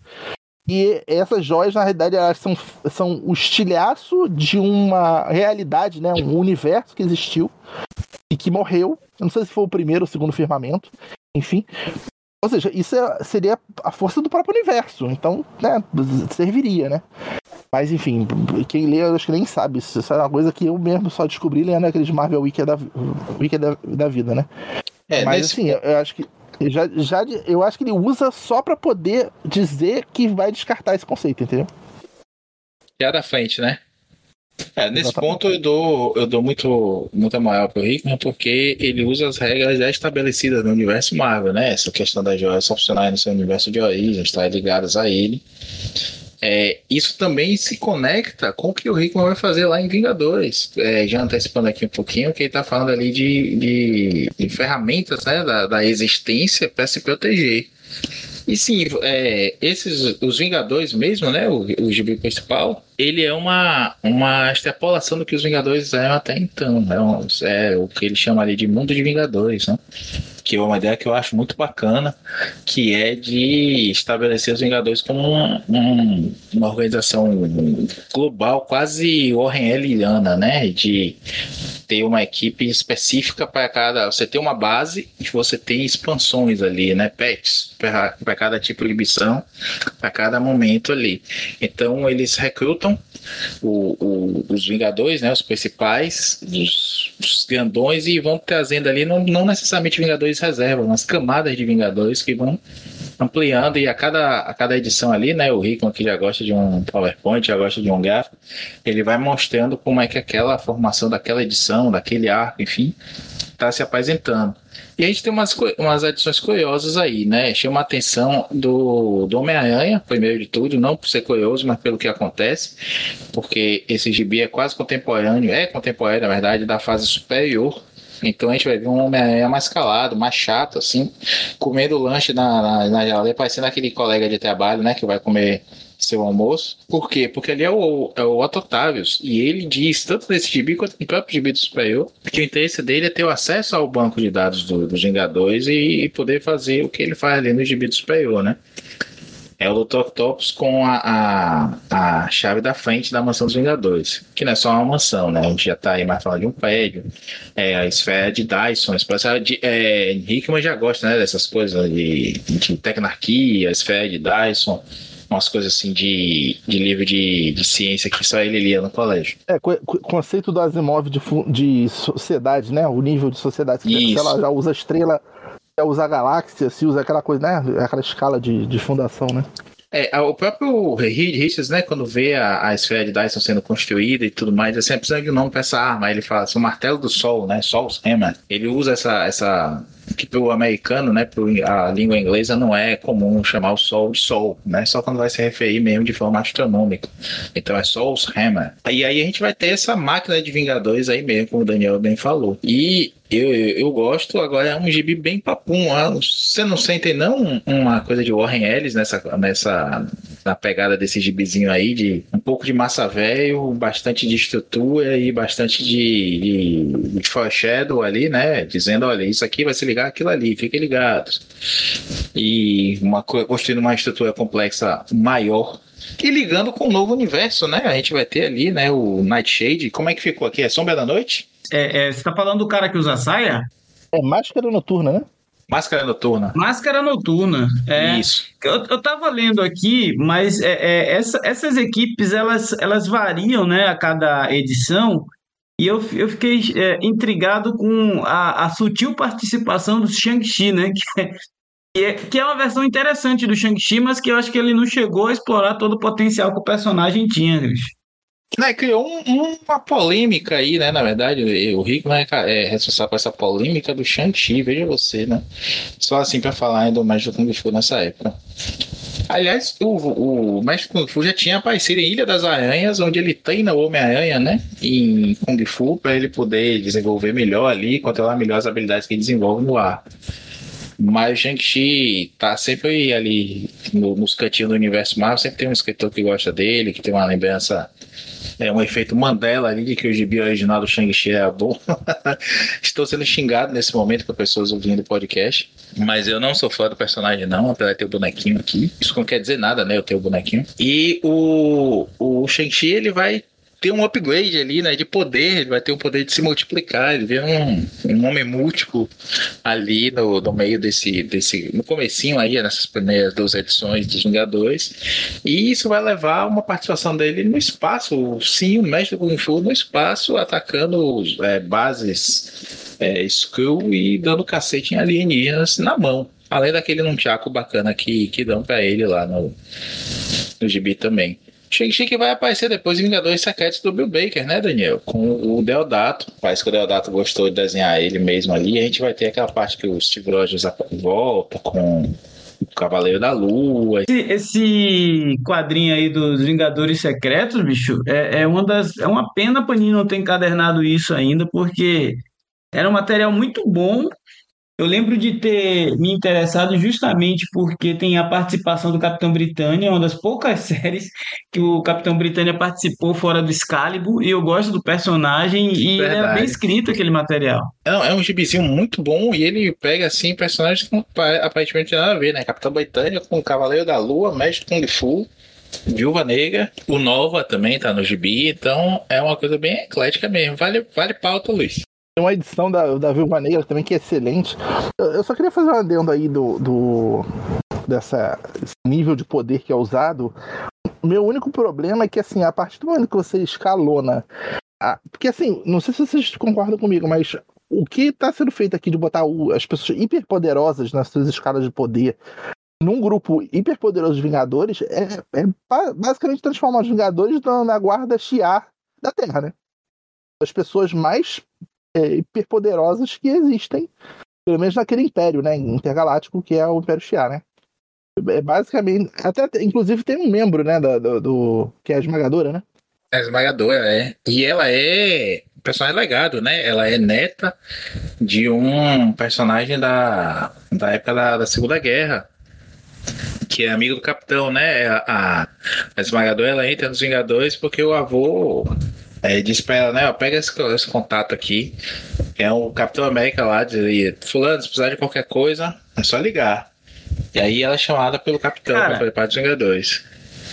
E essas joias, na realidade, elas são, são o estilhaço de uma realidade, né? Um universo que existiu e que morreu. Eu não sei se foi o primeiro ou o segundo firmamento. Enfim. Ou seja, isso é, seria a força do próprio universo. Então, né? Serviria, né? Mas, enfim, quem lê, eu acho que nem sabe. Isso, isso é uma coisa que eu mesmo só descobri lendo aqueles Marvel Wiki da, Wiki da, da vida, né? É, Mas, nesse assim, eu, eu acho que Já, já, eu acho que ele usa só pra poder dizer que vai descartar esse conceito, entendeu? Já da frente, né? É, nesse Exatamente. ponto eu dou, eu dou muito, muita moral pro Hickman, porque ele usa as regras já estabelecidas no universo Marvel, né? Essa questão das joias só funcionarem no seu universo de origem, estarem ligadas a ele. É, isso também se conecta com o que o Hickman vai fazer lá em Vingadores. É, já antecipando aqui um pouquinho, que ele está falando ali de, de, de ferramentas, né, da, da existência para se proteger. E sim, é, esses, os Vingadores mesmo, né, o, o gibi principal, ele é uma, uma extrapolação do que os Vingadores eram até então. É, um, é o que ele chama ali de mundo de Vingadores, né? Que é uma ideia que eu acho muito bacana, que é de estabelecer os Vingadores como um, um, uma organização global, quase Warren-Elliana, né? De ter uma equipe específica para cada... Você tem uma base e você tem expansões ali, né? Patches, para cada tipo de missão, para cada momento ali. Então, eles recrutam o, o, os Vingadores, né? Os principais, os, os grandões, e vão trazendo ali, não, não necessariamente Vingadores reserva, mas camadas de Vingadores que vão ampliando, e a cada, a cada edição ali, né, o Hickman, que já gosta de um PowerPoint, já gosta de um gráfico, ele vai mostrando como é que aquela formação daquela edição, daquele arco, enfim, está se apresentando. E a gente tem umas, umas edições curiosas aí, né? Chama a atenção do, do Homem-Aranha, primeiro de tudo, não por ser curioso, mas pelo que acontece, porque esse gibi é quase contemporâneo, é contemporâneo, na verdade, da fase superior. Então a gente vai ver um Homem-Aranha mais calado, mais chato, assim, comendo lanche na, na, na geladeira, parecendo aquele colega de trabalho, né, que vai comer seu almoço. Por quê? Porque ali é o, é o Otto Octavius, e ele diz, tanto nesse gibi quanto no próprio gibi do superior, que o interesse dele é ter o acesso ao banco de dados do, dos Vingadores e, e poder fazer o que ele faz ali no gibi do superior, né? É o doutor Octopus com a, a, a chave da frente da mansão dos Vingadores. Que não é só uma mansão, né? A gente já tá aí mais falando de um prédio. É a esfera de Dyson. A de, é, Hickman já gosta, né, dessas coisas de, de tecnarquia, a esfera de Dyson. Umas coisas assim de, de livro de, de ciência que só ele lia no colégio. É, co conceito do Asimov de, de sociedade, né? O nível de sociedade. Se ela já usa estrela, já usa galáxia, se usa aquela coisa, né? Aquela escala de, de fundação, né? É, o próprio Reed Richards, né, quando vê a, a esfera de Dyson sendo construída e tudo mais, assim, precisa de um nome para essa arma. Aí ele fala assim, o martelo do sol, né, Sol's Hammer. Ele usa essa, essa que pro americano, né, pro, a língua inglesa não é comum chamar o sol de sol, né, só quando vai se referir mesmo de forma astronômica. Então é Sol's Hammer. E aí a gente vai ter essa máquina de Vingadores aí mesmo, como o Daniel bem falou. E eu, eu, eu gosto, agora é um gibi bem papum. Você não sente não uma coisa de Warren Ellis nessa, nessa na pegada desse gibizinho aí, de um pouco de massa velho, bastante de estrutura e bastante de, de, de foreshadow ali, né? Dizendo, olha, isso aqui vai se ligar àquilo ali, fiquem ligados. E uma, construindo uma estrutura complexa maior. E ligando com o novo universo, né? A gente vai ter ali, né, o Nightshade. Como é que ficou aqui? É Sombra da Noite? É, é, você tá falando do cara que usa saia? É Máscara Noturna, né? Máscara Noturna. Máscara Noturna. É. Isso. Eu, eu tava lendo aqui, mas é, é, essa, essas equipes, elas, elas variam, né, a cada edição, e eu, eu fiquei é, intrigado com a, a sutil participação do Shang-Chi, né, que é, que é, que é uma versão interessante do Shang-Chi, mas que eu acho que ele não chegou a explorar todo o potencial que o personagem tinha, bicho. Né, criou um, uma polêmica aí, né? Na verdade, o Hickman é responsável por essa polêmica do Shang-Chi, veja você, né? Só assim pra falar ainda do Mestre do Kung Fu nessa época. Aliás, o, o Mestre do Kung Fu já tinha aparecido em Ilha das Aranhas, onde ele treina o Homem-Aranha, né? Em Kung Fu, pra ele poder desenvolver melhor ali, controlar melhor as habilidades que ele desenvolve no ar. Mas o Shang-Chi tá sempre ali no, nos cantinhos do universo Marvel, sempre tem um escritor que gosta dele, que tem uma lembrança, é um efeito Mandela ali de que o gibi original do Shang-Chi é bom. Estou sendo xingado nesse momento por pessoas ouvindo o podcast, mas eu não sou fã do personagem não, apesar de ter o bonequinho aqui. Isso não quer dizer nada, né, eu tenho o bonequinho. E o, o Shang-Chi, ele vai ter um upgrade ali, né, de poder, ele vai ter o poder de se multiplicar, ele vê um, um homem múltiplo ali no, no meio desse, desse, no comecinho aí, nessas primeiras duas edições dos Vingadores, e isso vai levar uma participação dele no espaço, sim, o mestre do Kung Fu no espaço, atacando é, bases é, Skrull e dando cacete em alienígenas na mão, além daquele nunchaku bacana que, que dão pra ele lá no, no gibi também. Shang-Chi que vai aparecer depois em Vingadores Secretos do Bill Baker, né, Daniel? Com o Deodato. Parece que o Deodato gostou de desenhar ele mesmo ali. A gente vai ter aquela parte que o Steve Rogers volta com o Cavaleiro da Lua. Esse, esse quadrinho aí dos Vingadores Secretos, bicho, é, é, uma das, é uma pena a Panini não ter encadernado isso ainda, porque era um material muito bom. Eu lembro de ter me interessado justamente porque tem a participação do Capitão Britânia, uma das poucas séries que o Capitão Britânia participou fora do Excalibur, e eu gosto do personagem e ele é bem escrito aquele material. Não, é um gibizinho muito bom e ele pega assim personagens que aparentemente não tem nada a ver, né? Capitão Britânia com o Cavaleiro da Lua, Mestre Kung Fu, Viúva Negra, o Nova também tá no gibi, então é uma coisa bem eclética mesmo. Vale, vale pauta, Luiz. Tem uma edição da, da Viúva Negra também que é excelente. Eu, eu só queria fazer um adendo aí do, do dessa, desse nível de poder que é usado. Meu único problema é que, assim, a partir do momento que você escalona... A, porque, assim, não sei se vocês concordam comigo, mas o que está sendo feito aqui de botar o, as pessoas hiperpoderosas nas suas escalas de poder num grupo hiperpoderoso de Vingadores é, é basicamente transformar os Vingadores na, na guarda Shi'ar da Terra, né? As pessoas mais... É, hiperpoderosas que existem, pelo menos naquele império, né, intergaláctico, que é o Império Shi'ar, né? É basicamente, até inclusive tem um membro, né, do, do, do que é a Esmagadora, né? É a Esmagadora, é. E ela é personagem legado, né? Ela é neta de um personagem da, da época da, da Segunda Guerra, que é amigo do Capitão, né? A, a, a Esmagadora, ela entra nos Vingadores porque o avô É, diz pra ela, né, ó, pega esse, esse contato aqui, que é o Capitão América lá, dizia, fulano, se precisar de qualquer coisa, é só ligar. E aí ela é chamada pelo Capitão para fazer parte dos Vingadores.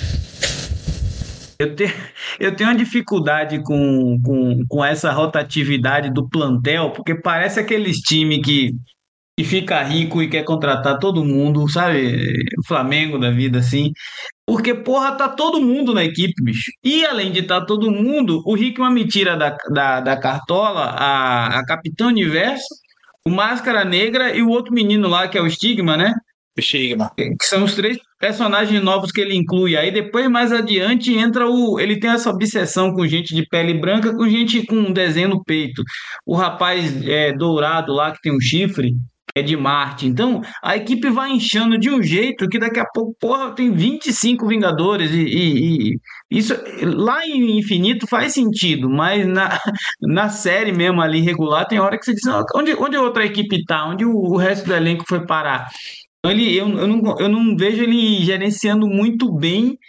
Eu, te, eu tenho uma dificuldade com, com, com essa rotatividade do plantel, porque parece aqueles times que, que fica rico e quer contratar todo mundo, sabe? O Flamengo da vida, assim. Porque, porra, tá todo mundo na equipe, bicho. E, além de estar tá todo mundo, o Hickman me tira da, da, da cartola a, a Capitã Universo, o Máscara Negra e o outro menino lá, que é o Stigma, né? Stigma. Que são os três personagens novos que ele inclui. Aí depois, mais adiante, entra o. Ele tem essa obsessão com gente de pele branca, com gente com um desenho no peito. O rapaz é, dourado lá, que tem um chifre, é de Marte. Então, a equipe vai inchando de um jeito que daqui a pouco, porra, tem vinte e cinco Vingadores. E, e- e isso lá em Infinito faz sentido, mas na, na série mesmo ali regular, tem hora que você diz: "Ah, onde, onde a outra equipe tá? Onde o, o resto do elenco foi parar?" Então, ele, eu, eu, não, eu não vejo ele gerenciando muito bem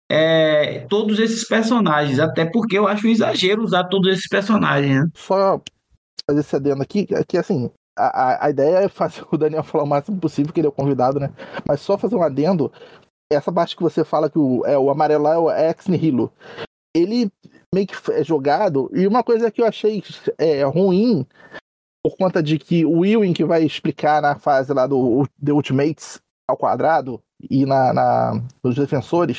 é, todos esses personagens, até porque eu acho um exagero usar todos esses personagens, né? Só fazer esse adendo aqui, que assim, a, a, a ideia é fazer o Daniel falar o máximo possível, que ele é o convidado, né? Mas só fazer um adendo, essa parte que você fala que o, é, o amarelo lá é o ex nihilo. Ele meio que é jogado, e uma coisa que eu achei é, ruim, por conta de que o Ewing, que vai explicar na fase lá do The Ultimates ao quadrado, e na, na nos defensores,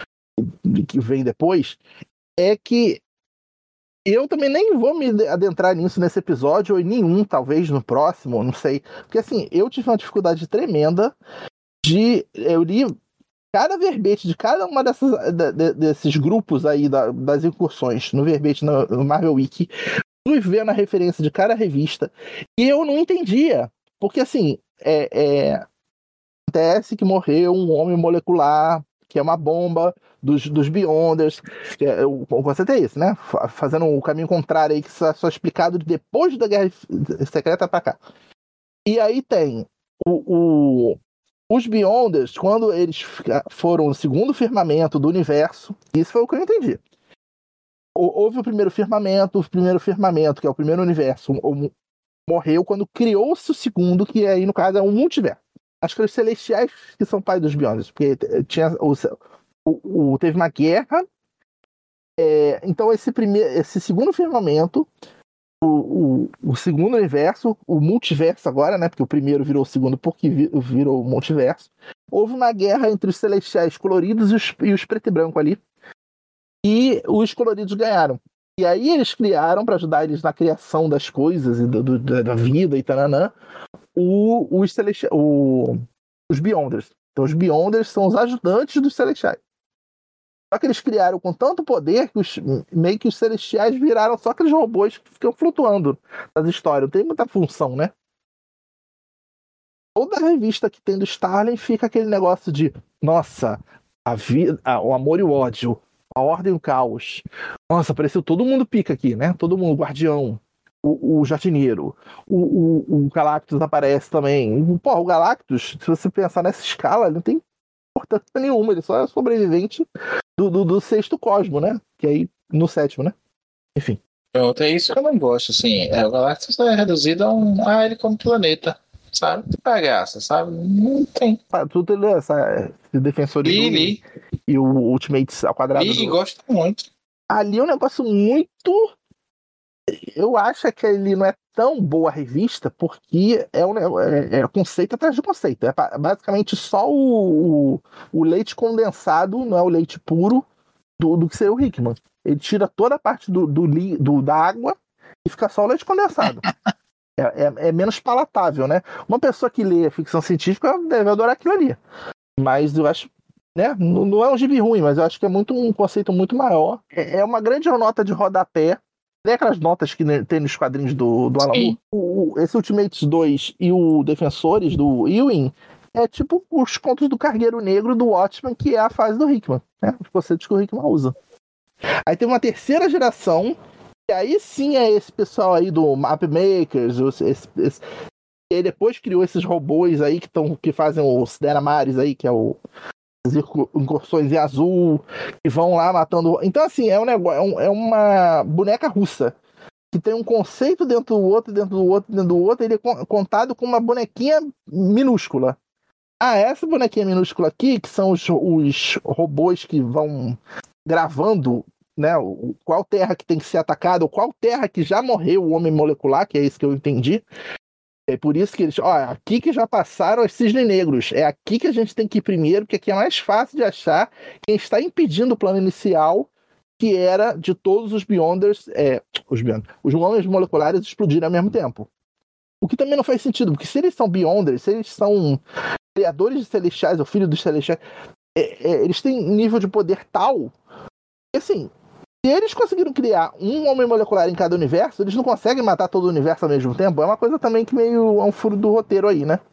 que vem depois, é que eu também nem vou me adentrar nisso nesse episódio, ou em nenhum, talvez no próximo, não sei. Porque assim, eu tive uma dificuldade tremenda de. Eu li cada verbete de cada uma dessas, de, de, desses grupos aí da, das incursões no verbete no, no Marvel Wiki, fui vendo a referência de cada revista, e eu não entendia. Porque assim, é, é, acontece que morreu um homem molecular, que é uma bomba dos, dos Beyonders. Que é, o conceito é esse, né? Fazendo o caminho contrário aí, que só, só explicado depois da Guerra Secreta pra cá. E aí tem o, o, os Beyonders, quando eles foram no segundo firmamento do universo, isso foi o que eu entendi. Houve o primeiro firmamento, o primeiro firmamento, que é o primeiro universo, morreu quando criou-se o segundo, que aí no caso é um multiverso. Acho que os Celestiais que são pais dos Beyonders, porque tinha, o, o, o, teve uma guerra, é, então esse, primeiro, esse segundo firmamento, o, o, o segundo universo, o multiverso agora, né, porque o primeiro virou o segundo porque virou o multiverso, houve uma guerra entre os Celestiais coloridos e os, e os preto e branco ali, e os coloridos ganharam. E aí eles criaram, para ajudar eles na criação das coisas, e do, do, da vida e taranã, o, os, Celesti- o, os Beyonders. Então os Beyonders são os ajudantes dos Celestiais. Só que eles criaram com tanto poder que os, meio que os Celestiais viraram só aqueles robôs que ficam flutuando nas histórias. Não tem muita função, né? Toda revista que tem do Starling fica aquele negócio de nossa, a vida, a, o amor e o ódio, a ordem e o caos. Nossa, apareceu todo mundo pica aqui, né? Todo mundo, Guardião, o, o Jardineiro, o, o, o Galactus aparece também. Pô, o Galactus, se você pensar nessa escala, ele não tem importância nenhuma, ele só é sobrevivente do, do, do sexto cosmo, né? Que aí, no sétimo, né? Enfim. Pronto, é isso que eu não gosto, assim. É, o Galactus é reduzido a, um, a ele como planeta, sabe? Que bagaça, sabe? Não tem. Tudo ele, essa, esse defensor Li, li. E o Ultimates ao quadrado. Li e do... gosto muito. Ali é um negócio muito. Eu acho que ele não é tão boa a revista, porque é um é, é conceito atrás de conceito. É basicamente só o, o, o leite condensado, não é o leite puro, do, do que seria o Hickman. Ele tira toda a parte do, do, do, da água e fica só o leite condensado. é, é, é menos palatável, né? Uma pessoa que lê ficção científica deve adorar aquilo ali. Mas eu acho, né? Não, não é um gibi ruim, mas eu acho que é muito um conceito muito maior. É, é uma grande nota de rodapé. Tem aquelas notas que tem nos quadrinhos do, do Alan Moore. O, o, esse Ultimates dois e o Defensores do Ewing é tipo os contos do Cargueiro Negro do Watchmen, que é a fase do Hickman, né? Os conceitos que o Hickman usa. Aí tem uma terceira geração, e aí sim é esse pessoal aí do Mapmakers, esse, esse, e aí depois criou esses robôs aí que, tão, que fazem os Deramares aí, que é o as incursões em azul, que vão lá matando. Então, assim, é um negócio, é, um, é uma boneca russa que tem um conceito dentro do outro, dentro do outro, dentro do outro, ele é contado com uma bonequinha minúscula. Ah, essa bonequinha minúscula aqui, que são os, os robôs que vão gravando, né, qual terra que tem que ser atacada, ou qual terra que já morreu o homem molecular, que é isso que eu entendi. É por isso que eles, ó, aqui que já passaram os cisnes negros, é aqui que a gente tem que ir primeiro, porque aqui é mais fácil de achar quem está impedindo o plano inicial, que era de todos os Beyonders, é, os Beyonders, os homens moleculares explodirem ao mesmo tempo. O que também não faz sentido, porque se eles são Beyonders, se eles são criadores de celestiais, o filho dos celestiais, é, é, eles têm nível de poder tal que, assim, se eles conseguiram criar um homem molecular em cada universo, eles não conseguem matar todo o universo ao mesmo tempo. É uma coisa também que meio é um furo do roteiro aí, né?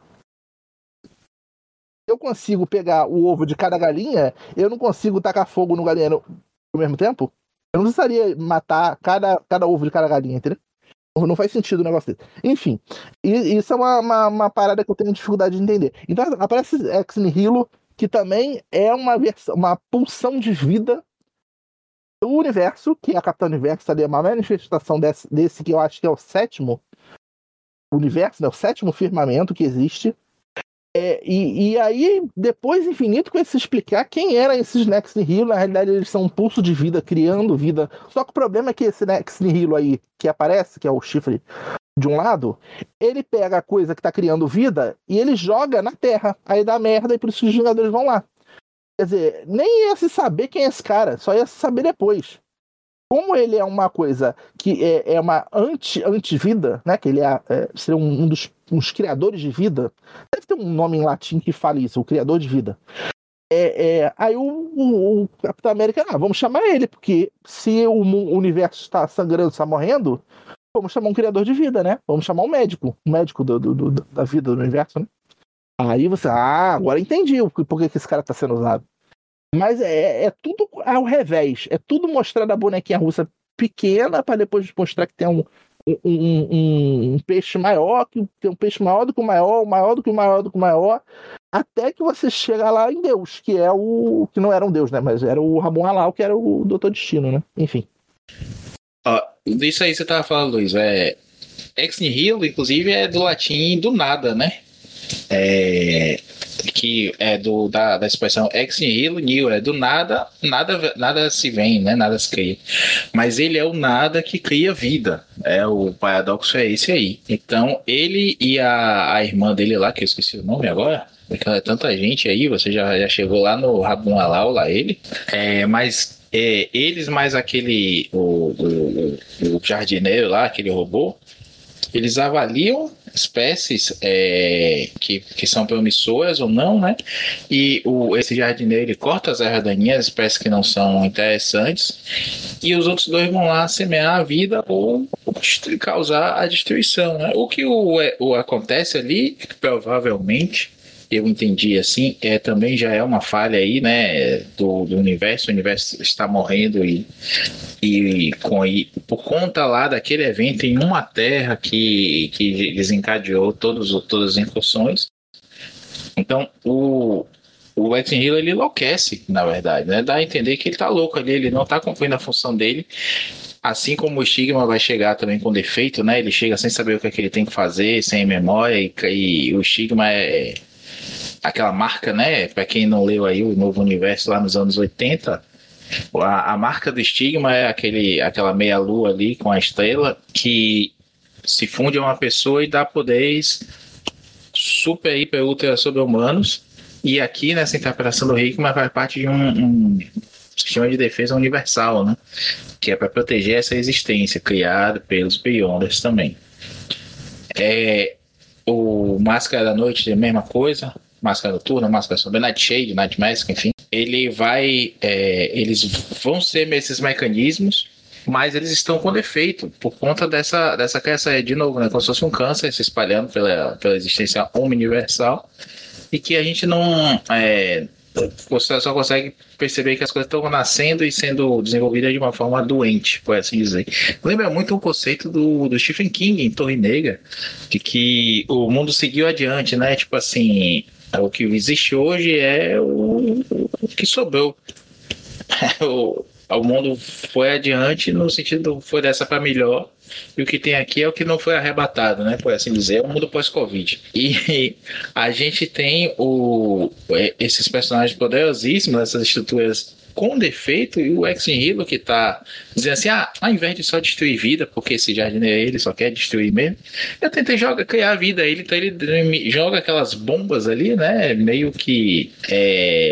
Eu consigo pegar o ovo de cada galinha, eu não consigo tacar fogo no galinheiro ao mesmo tempo? Eu não precisaria matar cada, cada ovo de cada galinha, entendeu? Não faz sentido o negócio dele. Enfim, isso é uma, uma, uma parada que eu tenho dificuldade de entender. Então aparece Ex Nihilo, que também é uma, versão, uma pulsão de vida do universo, que é a Capitã Universo, ali, é uma manifestação desse, desse que eu acho que é o sétimo universo, né, o sétimo firmamento que existe. É, e, e aí, depois, infinito, vai se explicar quem eram esses Nex Nihilo. Na realidade, eles são um pulso de vida, criando vida. Só que o problema é que esse Nex Nihilo aí, que aparece, que é o chifre de um lado, ele pega a coisa que tá criando vida e ele joga na Terra. Aí dá merda e por isso que os jogadores vão lá. Quer dizer, nem ia se saber quem é esse cara, só ia se saber depois. Como ele é uma coisa que é, é uma anti, anti-vida, né? Que ele é, é ser um, um dos uns criadores de vida. Deve ter um nome em latim que fale isso, o criador de vida. É, é, aí o, o, o Capitão América, ah, vamos chamar ele, porque se o, o universo está sangrando, está morrendo, vamos chamar um criador de vida, né? Vamos chamar um médico, um médico do, do, do, da vida do universo, né? Aí você, ah, agora entendi por que esse cara está sendo usado. Mas é, é tudo ao revés. É tudo mostrar a bonequinha russa pequena para depois mostrar que tem um, um, um, um peixe maior, que tem um peixe maior do que o maior, maior do que o maior do que o maior, até que você chega lá em Deus, que é o... que não era um Deus, né? Mas era o Ramon Halal, que era o Doutor Destino, né? Enfim. Ó, isso aí você tava falando, Luiz, é... Ex Nihilo, inclusive, é do latim do nada, né? É... que é do, da, da expressão ex nihilo nihil, é do nada, nada, nada se vem, né? Nada se cria. Mas ele é o nada que cria vida. É, o paradoxo é esse aí. Então, ele e a, a irmã dele lá, que eu esqueci o nome agora, porque é tanta gente aí, você já, já chegou lá no Rabun Halal, lá ele. É, mas é, eles mais aquele, o, o, o jardineiro lá, aquele robô, eles avaliam espécies é, que, que são promissoras ou não, né? E o, esse jardineiro ele corta as ervas daninhas, espécies que não são interessantes, e os outros dois vão lá semear a vida ou, ou causar a destruição, né? O que o, o acontece ali, provavelmente, eu entendi assim, é, também já é uma falha aí, né, do, do universo. O universo está morrendo e, e, com, e por conta lá daquele evento em uma terra que, que desencadeou todos, todas as incursões. Então o, o Ex Nihilo ele enlouquece, na verdade, né? Dá a entender que ele tá louco ali, ele não tá cumprindo a função dele. Assim como o Stigma vai chegar também com defeito, né? Ele chega sem saber o que é que ele tem que fazer, sem memória, e, e o Stigma é aquela marca, né? Para quem não leu aí o Novo Universo lá nos anos oitenta, a, a marca do Stigma é aquele, aquela meia-lua ali com a estrela que se funde a uma pessoa e dá poderes super, hiper, ultra sobre-humanos. E aqui nessa interpretação do Hickman faz parte de um, um sistema de defesa universal, né? Que é para proteger essa existência criada pelos Beyonders também. É, o Máscara da Noite é a mesma coisa. Máscara Noturna, Máscara Sombria, Nightshade, Night Mask, enfim. Ele vai... É, eles vão ser esses mecanismos, mas eles estão com defeito por conta dessa, dessa criação, de novo, né? Como se fosse um câncer se espalhando pela, pela existência universal, e que a gente não... É, você só consegue perceber que as coisas estão nascendo e sendo desenvolvidas de uma forma doente, por assim dizer. Lembra muito o conceito do, do Stephen King em Torre Negra, de que o mundo seguiu adiante, né? Tipo assim, o que existe hoje é o, o que sobrou. o, o mundo foi adiante no sentido, foi dessa para melhor, e o que tem aqui é o que não foi arrebatado, né? Por assim dizer, é o mundo pós-Covid. E a gente tem o, esses personagens poderosíssimos, essas estruturas com defeito, e o Ex Nihilo que tá dizendo assim, ah, ao invés de só destruir vida, porque esse jardineiro ele só quer destruir mesmo, eu tentei jogar, criar vida. Ele, então ele joga aquelas bombas ali, né? Meio que é,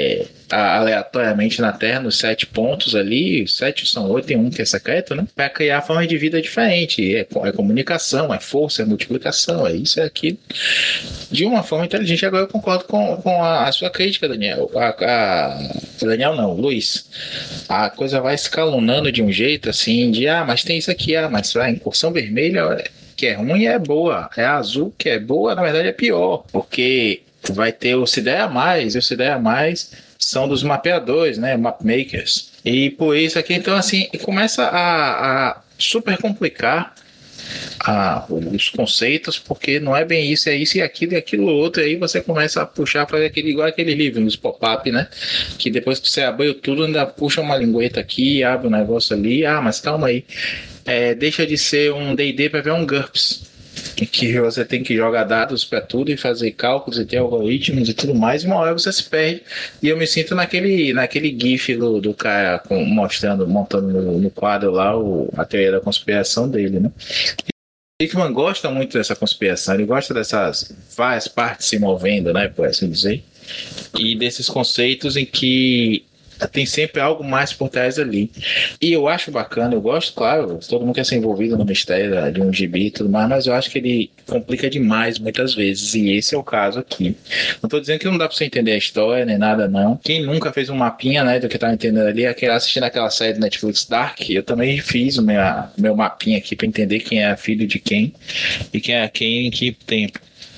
a- aleatoriamente na Terra, nos sete pontos ali, os sete são oito, tem um que é secreto, né? Para criar formas de vida diferente. É, co- é comunicação, é força, é multiplicação, é isso, é aquilo. De uma forma inteligente. Agora eu concordo com, com a, a sua crítica, Daniel. A, a- Daniel não, Luiz. A coisa vai escalonando de um jeito assim, de ah, mas tem isso aqui, ah, mas a incursão vermelha é- que é ruim é boa, é a azul que é boa, na verdade é pior, porque vai ter o Se Der a Mais, e o Se Der a Mais são dos mapeadores, né, mapmakers. E por isso aqui, então assim, começa a, a super complicar a- os conceitos, porque não é bem isso, é isso e aquilo e aquilo outro, e aí você começa a puxar para aquele, igual aquele livro, os pop-up, né? Que depois que você abriu tudo, ainda puxa uma lingueta aqui, abre um negócio ali, ah, mas calma aí. É, deixa de ser um D e D para ver um GURPS. Em que você tem que jogar dados para tudo e fazer cálculos e ter algoritmos e tudo mais, e uma hora você se perde. E eu me sinto naquele, naquele GIF do, do cara com- mostrando, montando no, no quadro lá o, a teoria da conspiração dele, né? Hickman gosta muito dessa conspiração, ele gosta dessas várias partes se movendo, né, por assim dizer, e desses conceitos em que tem sempre algo mais por trás ali. E eu acho bacana, eu gosto, claro, todo mundo quer ser envolvido no mistério de um gibi e tudo mais, mas eu acho que ele complica demais muitas vezes, e esse é o caso aqui. Não tô dizendo que não dá pra você entender a história, nem nada, não. Quem nunca fez um mapinha, né, do que tá entendendo ali, aquele assistindo aquela série do Netflix Dark, eu também fiz o meu, meu mapinha aqui pra entender quem é filho de quem, e quem é quem em que tempo.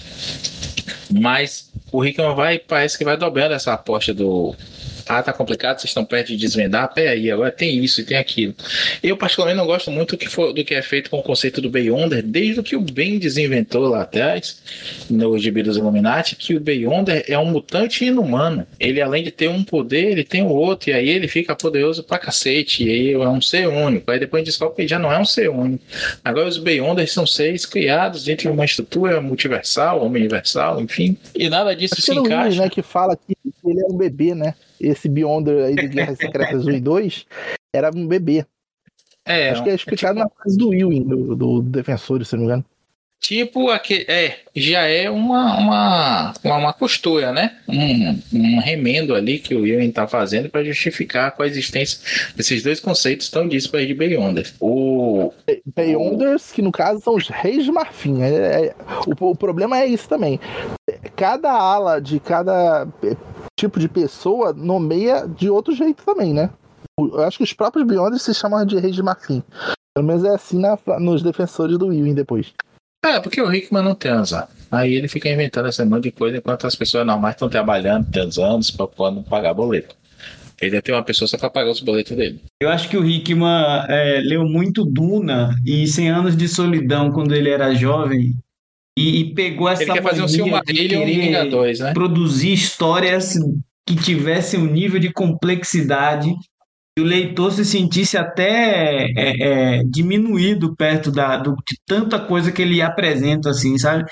Mas o Hickman vai, parece que vai dobrando essa aposta do ah, tá complicado, vocês estão perto de desvendar, peraí, agora tem isso e tem aquilo. Eu particularmente não gosto muito do que, for, do que é feito com o conceito do Beyonder, desde que o Bendis inventou lá atrás, no Gibi dos Illuminati, que o Beyonder é um mutante inumano. Ele, além de ter um poder, ele tem o outro, e aí ele fica poderoso pra cacete, e aí é um ser único. Aí depois descobre que ele já não é um ser único. Agora os Beyonders são seres criados dentro de uma estrutura multiversal, ou universal, enfim, e nada disso Acho se que é no Willis, encaixa. né, que fala que ele é um bebê, né? Esse Beyonder aí do Guerras Secretas um e dois era um bebê. É, Acho que é é explicado tipo, na fase do Ewing, do, do Defensor, se não me engano. tipo aquele, é, já é uma, uma, uma, uma costura, né? Um, um remendo ali que o Ewing está fazendo para justificar a coexistência desses dois conceitos tão díspares de Beyonder. O, o, Beyonders, que no caso são os reis de Marfim. É, é- o, o problema é isso também. Cada ala de cada é, tipo de pessoa nomeia de outro jeito também, né? Eu acho que os próprios Beyonders se chamam de reis de Marfim. Pelo menos é assim na- nos defensores do Ewing depois. é, porque o Hickman não transa. Aí ele fica inventando essa monte de coisa enquanto as pessoas normais estão trabalhando, transando, se preocupando em pagar boleto. Ele deve ter uma pessoa só para pagar os boletos dele. Eu acho que o Hickman é, leu muito Duna e Cem Anos de Solidão quando ele era jovem e, e pegou Ele essa quer fazer um mania de Silmarillion querer Vingadores, né? produzir histórias que tivessem um nível de complexidade e o leitor se sentisse até é, é, diminuído perto da, do- de tanta coisa que ele apresenta, assim, sabe?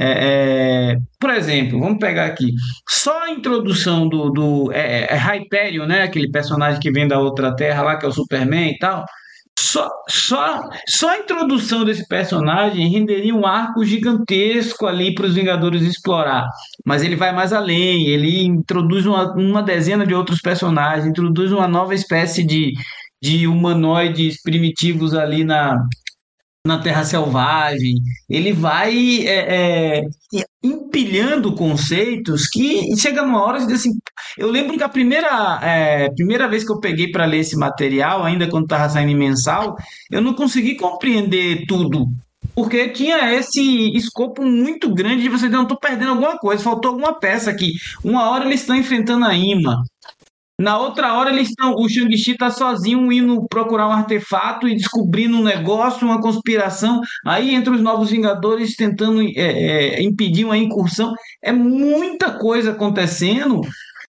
É, é, por exemplo, vamos pegar aqui, só a introdução do, do é, é Hyperion, né? Aquele personagem que vem da outra terra lá, que é o Superman e tal. Só, só, só a introdução desse personagem renderia um arco gigantesco ali para os Vingadores explorar. Mas ele vai mais além, ele introduz uma, uma dezena de outros personagens, introduz uma nova espécie de, de humanoides primitivos ali na, na Terra Selvagem. Ele vai é, é, empilhando conceitos que chega numa hora e diz assim. Eu lembro que a primeira, é, primeira vez que eu peguei para ler esse material, ainda quando estava saindo em mensal, eu não consegui compreender tudo. Porque tinha esse escopo muito grande de você dizer, não estou perdendo alguma coisa, faltou alguma peça aqui. Uma hora eles estão enfrentando a Ima, na outra hora eles estão, o Shang-Chi está sozinho indo procurar um artefato e descobrindo um negócio, uma conspiração. Aí entre os Novos Vingadores tentando é, é, impedir uma incursão. É muita coisa acontecendo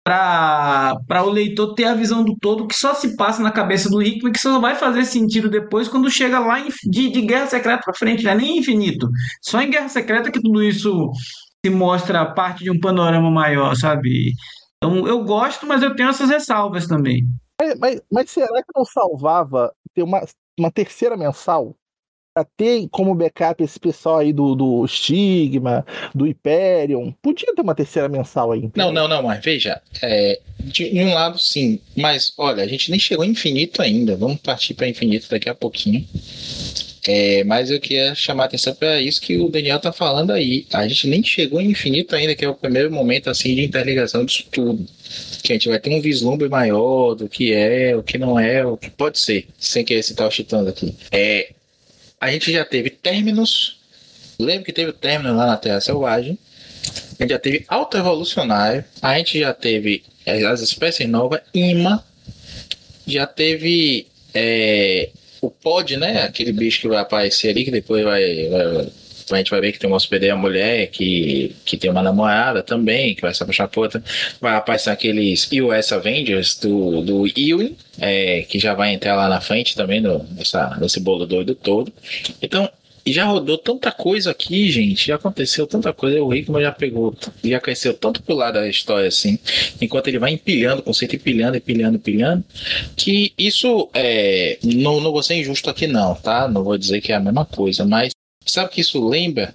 para para o leitor ter a visão do todo que só se passa na cabeça do Hickman, que só vai fazer sentido depois quando chega lá em- de, de Guerra Secreta para frente, não é nem infinito. Só em Guerra Secreta que tudo isso se mostra parte de um panorama maior, sabe? Então, eu gosto, mas eu tenho essas ressalvas também. Mas, mas- mas será que não salvava ter uma, uma terceira mensal? pra ter como backup esse pessoal aí do, do Stigma, do Hyperion. Podia ter uma terceira mensal aí. Não, não, não, mas veja, é, de um lado sim, mas olha, a gente nem chegou em infinito ainda, vamos partir para infinito daqui a pouquinho. É, mas eu queria chamar a atenção para isso que o Daniel tá falando aí. A gente nem chegou em infinito ainda, que é o primeiro momento assim de interligação disso tudo. Que a gente vai ter um vislumbre maior do que é, o que não é, o que pode ser, sem querer citar o Titãs aqui. É, a gente já teve términos, lembra que teve o término lá na Terra Selvagem, a gente já teve Alto Evolucionário, a gente já teve as espécies novas, Ima, já teve é, o Pod, né? Aquele bicho que vai aparecer ali, que depois vai, vai, a gente vai ver que tem uma hospedeira mulher que, que tem uma namorada também, que vai se apaixonar por outra. Vai aparecer aqueles U S Avengers do, do Ewing, é, que já vai entrar lá na frente também no, nessa, nesse bolo doido todo. Então, já rodou tanta coisa aqui, gente, já aconteceu tanta coisa, o Hickman já pegou, já cresceu tanto pro lado da história assim, enquanto ele vai empilhando, conceito empilhando, empilhando, empilhando, que isso, é, não, não vou ser injusto aqui não, tá? Não vou dizer que é a mesma coisa, mas sabe que isso lembra?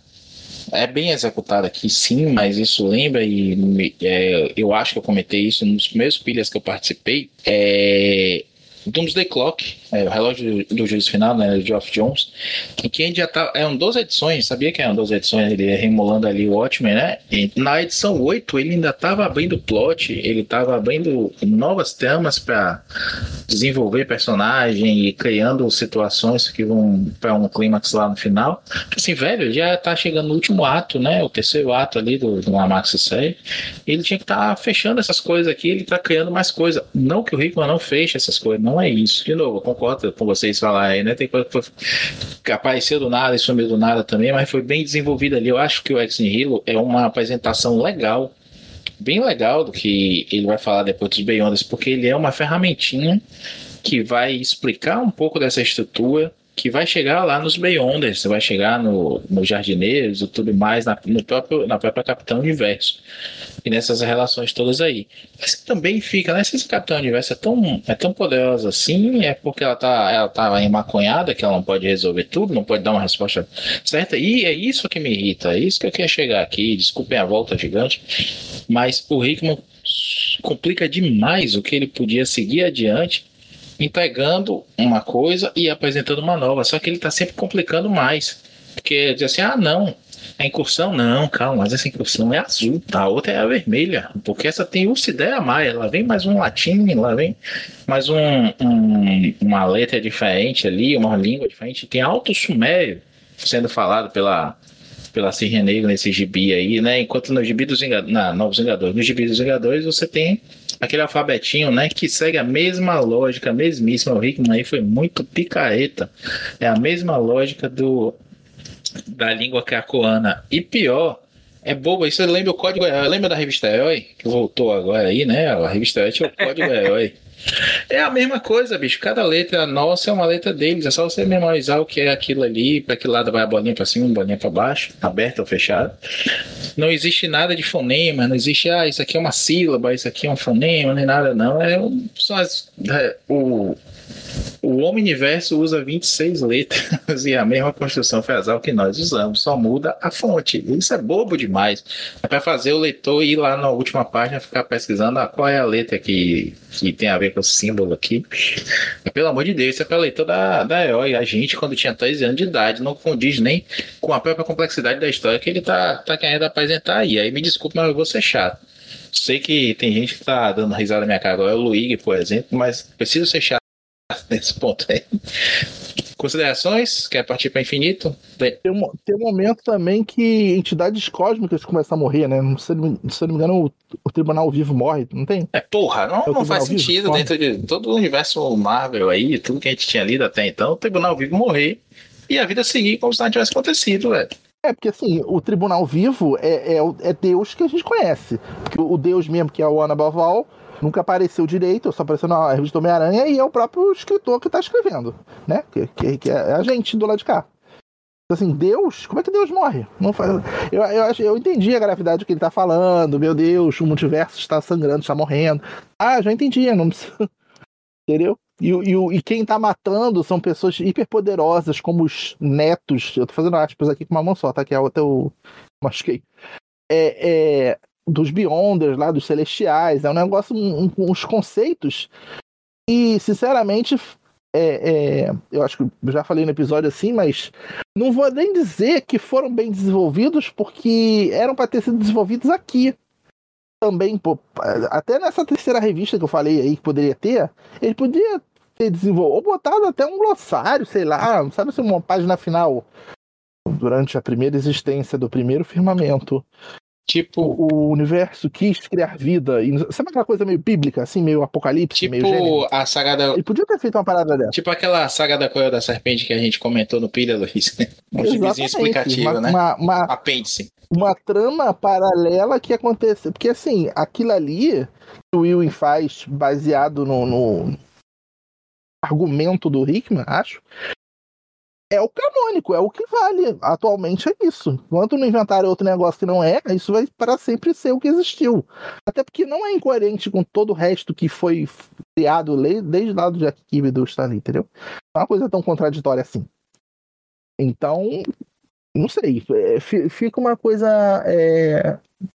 É bem executado aqui, sim, mas isso lembra, e é, eu acho que eu comentei isso nos primeiros pilhas que eu participei, é... Doomsday Clock, é, o relógio do, do juízo final, né, de Geoff Johns, em que a gente já tá, eram doze edições, sabia que eram doze edições, ele ia remolando ali o Watchmen, né, e na edição oito ele ainda estava abrindo plot, ele estava abrindo novas tramas para desenvolver personagem e criando situações que vão para um clímax lá no final. Assim, velho, já tá chegando no último ato, né, o terceiro ato ali do, do uma maxi série, ele tinha que estar tá fechando essas coisas aqui, ele tá criando mais coisa, não que o Hickman não feche essas coisas, não é isso. De novo, eu concordo com vocês falar aí, né? Tem coisa que, foi, que apareceu do nada e sumiu do nada também, mas foi bem desenvolvida ali. Eu acho que o Ex Nihilo é uma apresentação legal, bem legal do que ele vai falar depois dos Beyonders, porque ele é uma ferramentinha que vai explicar um pouco dessa estrutura, que vai chegar lá nos Beyonders, vai chegar no, no Jardineiros e tudo mais, na, no próprio, na própria Capitão Universo. E nessas relações todas aí. Mas também fica, né? Se esse Capitão Universo é tão, é tão poderosa assim, é porque ela tá, ela tá emaconhada, que ela não pode resolver tudo, não pode dar uma resposta certa. E é isso que me irrita, é isso que eu queria chegar aqui. Desculpem a volta gigante, mas o Hickman complica demais o que ele podia seguir adiante, entregando uma coisa e apresentando uma nova. Só que ele tá sempre complicando mais. Porque diz assim, ah, não. A incursão, não, calma, mas essa incursão é azul, a outra é a vermelha, porque essa tem Ursideia Maia, lá vem mais um latim, lá vem mais um, um, uma letra diferente ali, uma língua diferente, tem alto sumério sendo falado pela, pela Cirria Negra nesse gibi aí, né, enquanto no gibi dos Vingadores, na Novos Vingadores, no gibi dos Vingadores você tem aquele alfabetinho, né, que segue a mesma lógica, a mesmíssima, o Hickman aí foi muito picareta, é a mesma lógica do da língua cracoana. E pior, é bobo, isso lembra o Código Herói, lembra da revista Herói, que voltou agora aí, né, a revista Herói tinha o Código Herói. É a mesma coisa, bicho, cada letra nossa é uma letra deles, é só você memorizar o que é aquilo ali, para que lado vai a bolinha para cima, a bolinha para baixo, aberta ou fechada. Não existe nada de fonema, não existe, ah, isso aqui é uma sílaba, isso aqui é um fonema, nem nada não, é só as, é, o O Omniverso usa vinte e seis letras e a mesma construção frasal que nós usamos, só muda a fonte. Isso é bobo demais. É para fazer o leitor ir lá na última página ficar pesquisando ah, qual é a letra que, que tem a ver com o símbolo aqui. Pelo amor de Deus, isso é para leitor da, da Herói. A gente, quando tinha treze anos de idade, não condiz nem com a própria complexidade da história que ele tá, tá querendo apresentar aí. Aí me desculpe, mas eu vou ser chato. Sei que tem gente que tá dando risada na minha cara agora, é o Luigi, por exemplo, mas preciso ser chato nesse ponto aí. Considerações? Quer partir para infinito? Tem um, tem um momento também que entidades cósmicas começam a morrer, né? Se eu não, se eu não me engano, o, o Tribunal Vivo morre, não tem? É, porra, não, é não faz Vivo? sentido Morre. Dentro de todo o universo Marvel aí, tudo que a gente tinha lido até então, o Tribunal Vivo morrer e a vida seguir como se nada tivesse acontecido, velho. É, porque assim, o Tribunal Vivo é, é, é Deus que a gente conhece. Porque o Deus mesmo, que é o One Above All, nunca apareceu direito, só apareceu na revista Homem-Aranha e é o próprio escritor que tá escrevendo, né? Que, que, que é a gente do lado de cá. Então, assim, Deus, como é que Deus morre? Não faz... eu, eu, eu, eu entendi a gravidade que ele tá falando, meu Deus, o multiverso está sangrando, está morrendo. Ah, já entendi, não precisa... Entendeu? E, o- e, o- e quem tá matando são pessoas hiperpoderosas, como os netos. Eu tô fazendo aspas aqui com uma mão só, tá? Que a outra eu machuquei. É, é, dos Beyonders lá, dos Celestiais. É um negócio, um- um- uns conceitos. E, sinceramente, é, é, eu acho que eu já falei no episódio assim, mas não vou nem dizer que foram bem desenvolvidos, porque eram para ter sido desenvolvidos aqui. Também, pô, até nessa terceira revista que eu falei aí que poderia ter, ele podia ter desenvolvido, ou botado até um glossário, sei lá, sabe assim, uma página final durante a primeira existência do primeiro firmamento. Tipo, O universo quis criar vida. E, sabe aquela coisa meio bíblica, assim, meio apocalipse, meio gênero? tipo a saga da. Ele podia ter feito uma parada dessa. Tipo aquela saga da Coelho da Serpente que a gente comentou no Pilha, Luiz. Um gibizinho Exatamente. explicativo, Uma, né? uma, uma, Apêndice. uma trama paralela que aconteceu. Porque, assim, aquilo ali que o Ewing faz baseado no, no argumento do Hickman, acho, é o canônico, é o que vale. Atualmente é isso. Enquanto não inventarem outro negócio que não é, isso vai para sempre ser o que existiu. Até porque não é incoerente com todo o resto que foi criado desde lá do Jack Kirby e do Stan Lee, entendeu? Não é uma coisa tão contraditória assim. Então, não sei. É, fica uma coisa é,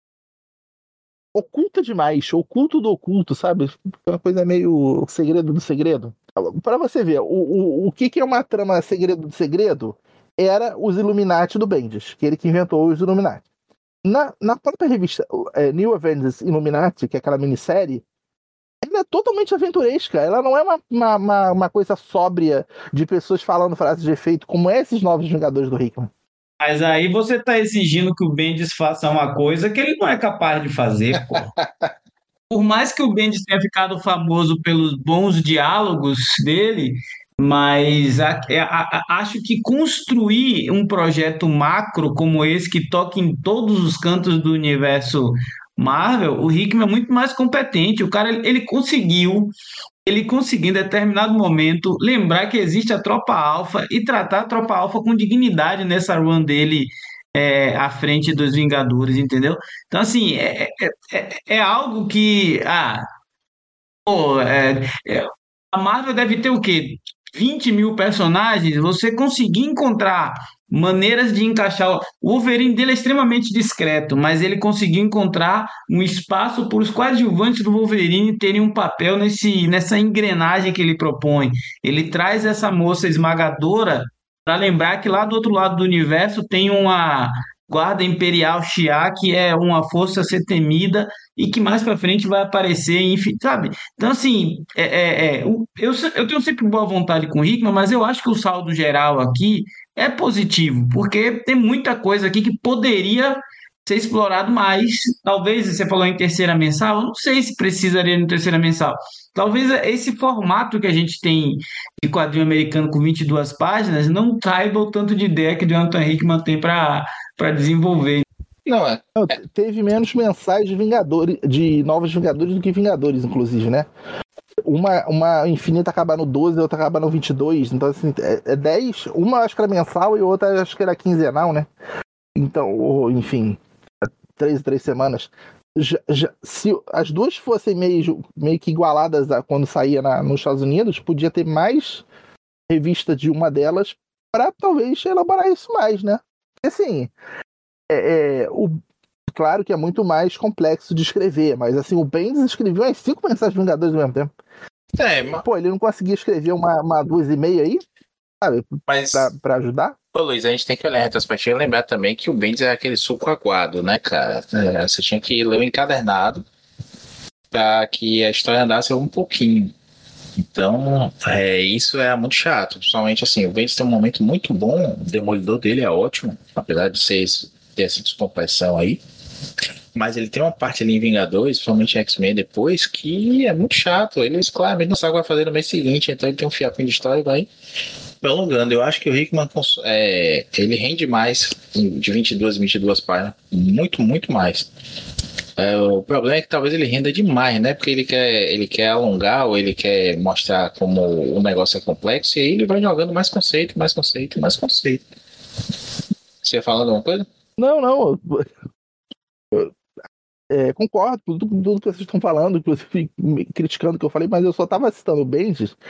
oculta demais. Oculto do oculto, sabe? Uma coisa meio segredo do segredo. Para você ver, o, o, o que, que é uma trama segredo do segredo era os Illuminati do Bendis, que ele que inventou os Illuminati. Na, na própria revista é, New Avengers Illuminati, que é aquela minissérie, ela é totalmente aventuresca. Ela não é uma, uma, uma, uma coisa sóbria de pessoas falando frases de efeito, como esses novos Vingadores do Hickman. Mas aí você tá exigindo que o Bendis faça uma coisa que ele não é capaz de fazer, pô. Por mais que o Bendis tenha ficado famoso pelos bons diálogos dele, mas a- a- a- acho que construir um projeto macro como esse, que toque em todos os cantos do universo Marvel, o Hickman é muito mais competente. O cara, ele ele conseguiu, ele conseguiu em determinado momento lembrar que existe a Tropa Alpha e tratar a Tropa Alpha com dignidade nessa run dele é, à frente dos Vingadores, entendeu? Então, assim, é, é, é, é algo que. Ah, pô, é, é, a Marvel deve ter o quê? vinte mil personagens. Você conseguir encontrar maneiras de encaixar. O Wolverine dele é extremamente discreto, mas ele conseguiu encontrar um espaço para os coadjuvantes do Wolverine terem um papel nesse, nessa engrenagem que ele propõe. Ele traz essa moça esmagadora para lembrar que lá do outro lado do universo tem uma Guarda Imperial Shi'ar, que é uma força a ser temida e que mais para frente vai aparecer, enfim, sabe? Então, assim, é, é, é, o- eu, se- eu tenho sempre boa vontade com o Hickman, mas eu acho que o saldo geral aqui é positivo, porque tem muita coisa aqui que poderia ser explorado mais. Talvez, você falou em terceira mensal, eu não sei se precisaria de terceira mensal. Talvez esse formato que a gente tem de quadrinho americano com vinte e duas páginas não caiba o tanto de ideia que o Jonathan Hickman tem para para desenvolver. Não, é. Não, teve menos mensais de Vingadores, de Novos Vingadores do que Vingadores, inclusive, né? Uma, uma infinita acaba no doze, a outra acaba no vinte e dois. Então, assim, é, é dez. Uma acho que era mensal e outra acho que era quinzenal, né? Então, ou, enfim, três três semanas. Já, já, se as duas fossem meio, meio que igualadas a quando saía na, nos Estados Unidos, podia ter mais revista de uma delas para talvez elaborar isso mais, né? Assim, é, é, o, claro que é muito mais complexo de escrever, mas assim, o Bendis escreveu as cinco mensagens Vingadores ao mesmo tempo. É, ma- Pô, ele não conseguia escrever uma, uma duas e meia aí, sabe, mas, pra, pra ajudar? ô Luiz, a gente tem que olhar a retrospectiva e lembrar também que o Bendis é aquele suco aguado, né, cara? É, você tinha que ler o encadernado para que a história andasse um pouquinho. Então, é, isso é muito chato. Principalmente assim, o Bendis tem um momento muito bom, o Demolidor dele é ótimo, apesar de ser, ter essa descompressão aí. Mas ele tem uma parte ali em Vingadores, principalmente em X-Men depois, que é muito chato. Eles claramente não sabem o que vai fazer no mês seguinte, então ele tem um fiapinho de história e vai prolongando. Eu acho que o Hickman é, ele rende mais de vinte e duas, vinte e duas páginas. Muito, muito mais. É, o problema é que talvez ele renda demais, né? Porque ele quer, ele quer alongar ou ele quer mostrar como o negócio é complexo e aí ele vai jogando mais conceito, mais conceito, mais conceito. Você ia falando alguma coisa? Não, não. Eu, eu, é, concordo com tudo, tudo que vocês estão falando, inclusive me criticando o que eu falei, mas eu só tava citando o Bendis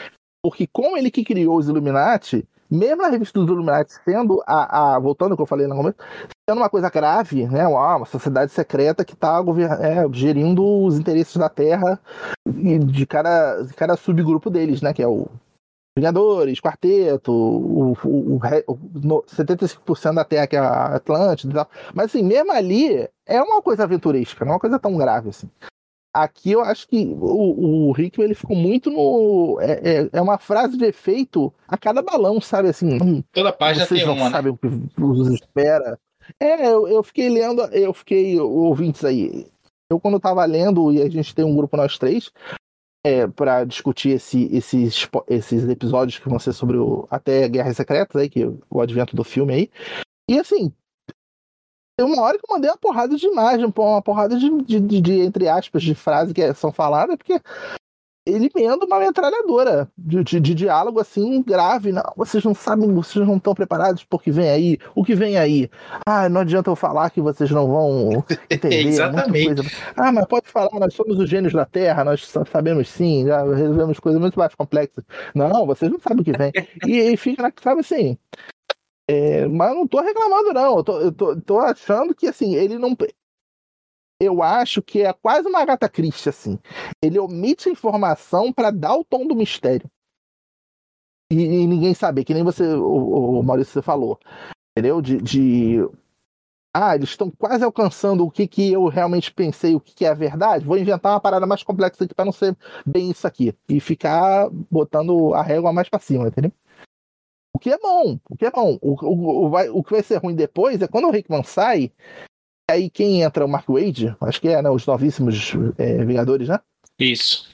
Porque como ele que criou os Illuminati, mesmo na revista dos Illuminati sendo a, a voltando ao que eu falei no começo, sendo uma coisa grave, né, uma, uma sociedade secreta que está é, gerindo os interesses da Terra e de cada, de cada subgrupo deles, né, que é o Vingadores, Quarteto, o, o, o, o setenta e cinco por cento da Terra que é a Atlântida e tal. Mas assim, mesmo ali é uma coisa aventuresca, não é uma coisa tão grave assim. Aqui eu acho que o, o Hickman, ele ficou muito no... É, é, é uma frase de efeito a cada balão, sabe? Assim, hum, Toda página vocês tem não uma, sabem né? o que os espera. É, eu, eu fiquei lendo, eu fiquei, ouvintes aí, eu quando eu tava lendo, e a gente tem um grupo nós três, é, para discutir esse, esses, esses episódios que vão ser sobre o, até Guerras Secretas, aí, que o advento do filme aí, e assim, tem uma hora que eu mandei uma porrada de imagem, uma porrada de, de, de, de entre aspas, de frases que são faladas, porque ele emenda uma metralhadora de, de, de diálogo assim, grave. Não, vocês não sabem, vocês não estão preparados porque vem aí. O que vem aí? Ah, não adianta eu falar que vocês não vão entender. Exatamente. Muita coisa. Ah, mas pode falar, nós somos os gênios da Terra, nós sabemos sim, já resolvemos coisas muito mais complexas. Não, vocês não sabem o que vem. E, e fica, sabe assim... É, mas eu não tô reclamando, não. Eu tô, eu tô, tô achando que, assim, ele não... Eu acho que é quase uma Agatha Christie, assim. Ele omite informação para dar o tom do mistério. E, e ninguém saber, que nem você, o, o Maurício, você falou. Entendeu? De... de... Ah, eles estão quase alcançando o que, que eu realmente pensei, o que, que é a verdade. Vou inventar uma parada mais complexa aqui para não ser bem isso aqui. E ficar botando a régua mais pra cima, entendeu? O que é bom, o que é bom. O, o, o, vai, o que vai ser ruim depois é quando o Hickman sai, aí quem entra? O Mark Waid, acho que é, né? Os novíssimos é, Vingadores, né? Isso.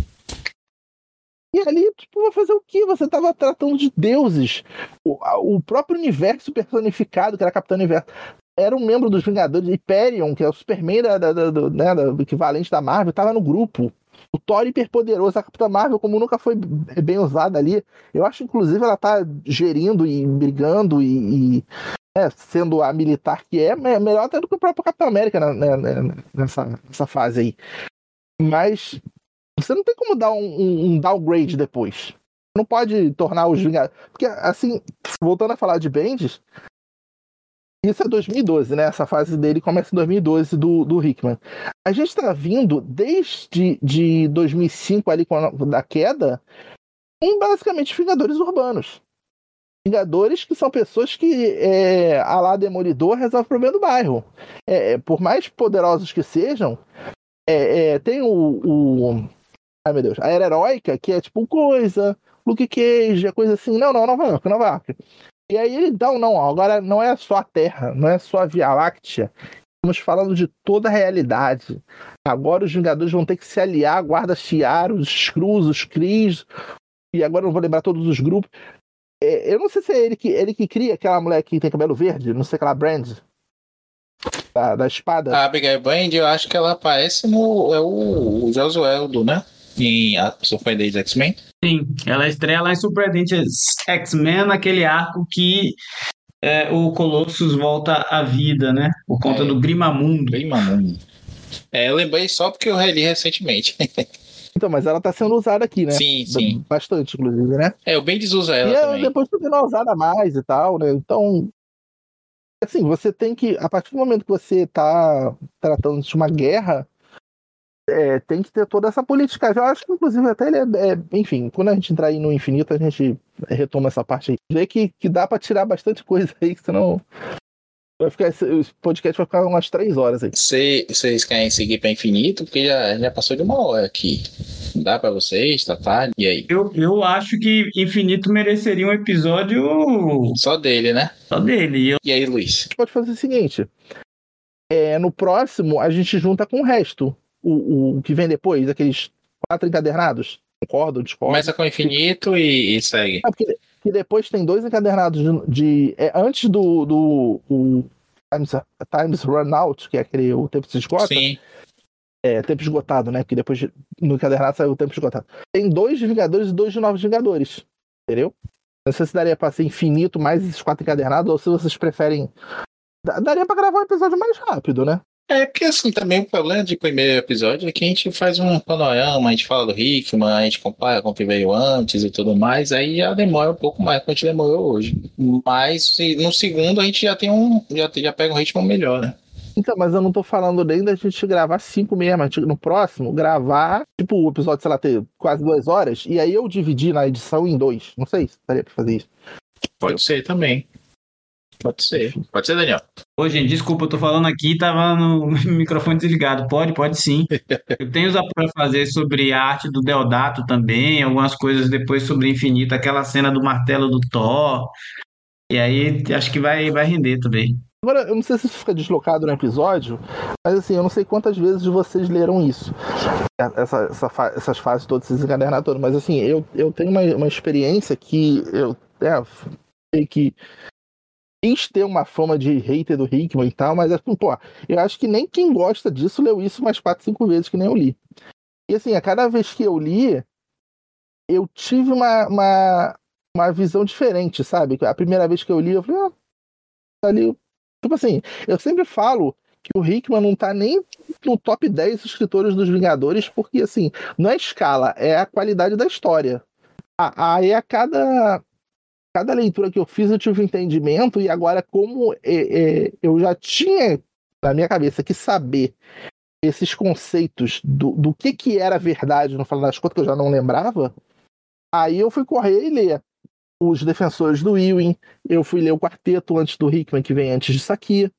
E ali, tipo, vai fazer o quê? Você tava tratando de deuses. O, o próprio universo personificado, que era Capitão Universo, era um membro dos Vingadores. Hyperion, que é o Superman da, da, da, do, né, do equivalente da Marvel, tava no grupo. O Thor hiperpoderoso, a Capitã Marvel, como nunca foi bem usada ali. Eu acho, inclusive, ela tá gerindo e brigando e, e é, sendo a militar que é, melhor até do que o próprio Capitão América né, né, nessa, nessa fase aí. Mas você não tem como dar um, um, um downgrade depois. Não pode tornar os Vingadores... Porque, assim, voltando a falar de Bendis, isso é dois mil e doze, né? Essa fase dele começa em dois mil e doze do, do Hickman. A gente tá vindo desde de dois mil e cinco, ali, da queda, com basicamente Vingadores urbanos. Vingadores que são pessoas que, é, a lá Demolidor, resolve o problema do bairro. É, por mais poderosos que sejam, é, é, tem o, o... Ai, meu Deus. A Era Heróica, que é tipo coisa, Luke Cage, coisa assim. Não, não, Nova York, Nova York. E aí ele dá um não, agora não é só a Terra, não é só a Via Láctea. Estamos falando de toda a realidade. Agora os Vingadores vão ter que se aliar à Guarda Shi'ar, os Skrulls, os Krees, e agora eu não vou lembrar todos os grupos. É, eu não sei se é ele que, ele que cria aquela mulher que tem cabelo verde, não sei aquela Brand, da, da espada. A Abigail Brand, eu acho que ela aparece no... É o, o Josueldo, né? Em a Surpreendentes X-Men. Sim, ela estreia lá em Surpreendentes X-Men, naquele arco que é, o Colossus volta à vida, né? Por conta É. do Grimamundo. Grimamundo. É, eu lembrei só porque eu reli recentemente. Então, mas ela tá sendo usada aqui, né? Sim, sim. Bastante, inclusive, né? É, o Bendis usa ela e também. depois também não é usada mais e tal, né? Então, assim, você tem que, a partir do momento que você tá tratando de uma guerra, é, tem que ter toda essa política. Eu acho que, inclusive, até ele é, é... Enfim, quando a gente entrar aí no infinito, a gente retoma essa parte aí. Vê que, que dá pra tirar bastante coisa aí, que senão... Vai ficar, esse podcast vai ficar umas três horas aí. Cê, vocês querem seguir pra infinito? Porque já, já passou de uma hora aqui. Dá pra vocês? Tá tarde? E aí? Eu, eu acho que Infinito mereceria um episódio Só dele, né? só dele. Eu... E aí, Luiz? A gente pode fazer o seguinte. É, no próximo, a gente junta com o resto. O, o que vem depois, aqueles quatro encadernados. Concordo, discordo. Começa com o infinito e, e segue. É, porque, porque depois tem dois encadernados de... de é, antes do, do o Times, Times Run Out, que é aquele o tempo se esgota. Sim. É, tempo esgotado, né? Porque depois no encadernado saiu o tempo esgotado. Tem dois de Vingadores e dois de Novos Vingadores. Entendeu? Não sei se daria pra ser infinito mais esses quatro encadernados, ou se vocês preferem... Daria pra gravar um episódio mais rápido, né? É porque assim, também o problema de primeiro episódio é que a gente faz um panorama, a gente fala do Hickman, a gente compara com o que veio antes e tudo mais, aí já demora um pouco mais que a gente demorou hoje. Mas no segundo a gente já tem um. Já, já pega um ritmo melhor, né? Então, mas eu não tô falando nem da gente gravar cinco mesmo. A gente, no próximo, gravar, tipo, o episódio, sei lá, ter quase duas horas, e aí eu dividir na edição em dois. Não sei se daria pra fazer isso. Pode ser também. Pode ser. Pode ser, Daniel. Ô, gente, desculpa, eu tô falando aqui, tava no microfone desligado. Pode, pode sim. Eu tenho os para fazer sobre a arte do Deodato também, algumas coisas depois sobre Infinito, aquela cena do martelo do Thor. E aí acho que vai, vai render também. Agora, eu não sei se isso fica deslocado no episódio, mas assim, eu não sei quantas vezes vocês leram isso. Essa, essa fa- essas fases todas, esses encadernados, mas assim, eu, eu tenho uma, uma experiência que eu é, sei que quis ter uma fama de hater do Hickman e tal, mas assim, pô, eu acho que nem quem gosta disso leu isso umas quatro, cinco vezes que nem eu li. E assim, a cada vez que eu li, eu tive uma, uma, uma visão diferente, sabe? A primeira vez que eu li, eu falei, ah, tá ali. Tipo assim, eu sempre falo que o Hickman não tá nem no top dez escritores dos Vingadores, porque assim, não é escala, é a qualidade da história. Aí a cada. Cada leitura que eu fiz eu tive um entendimento, e agora como é, é, eu já tinha na minha cabeça que saber esses conceitos do, do que que era verdade no final das contas, que eu já não lembrava, aí eu fui correr e ler Os Defensores do Ewing, eu fui ler o Quarteto antes do Hickman, que vem antes disso aqui,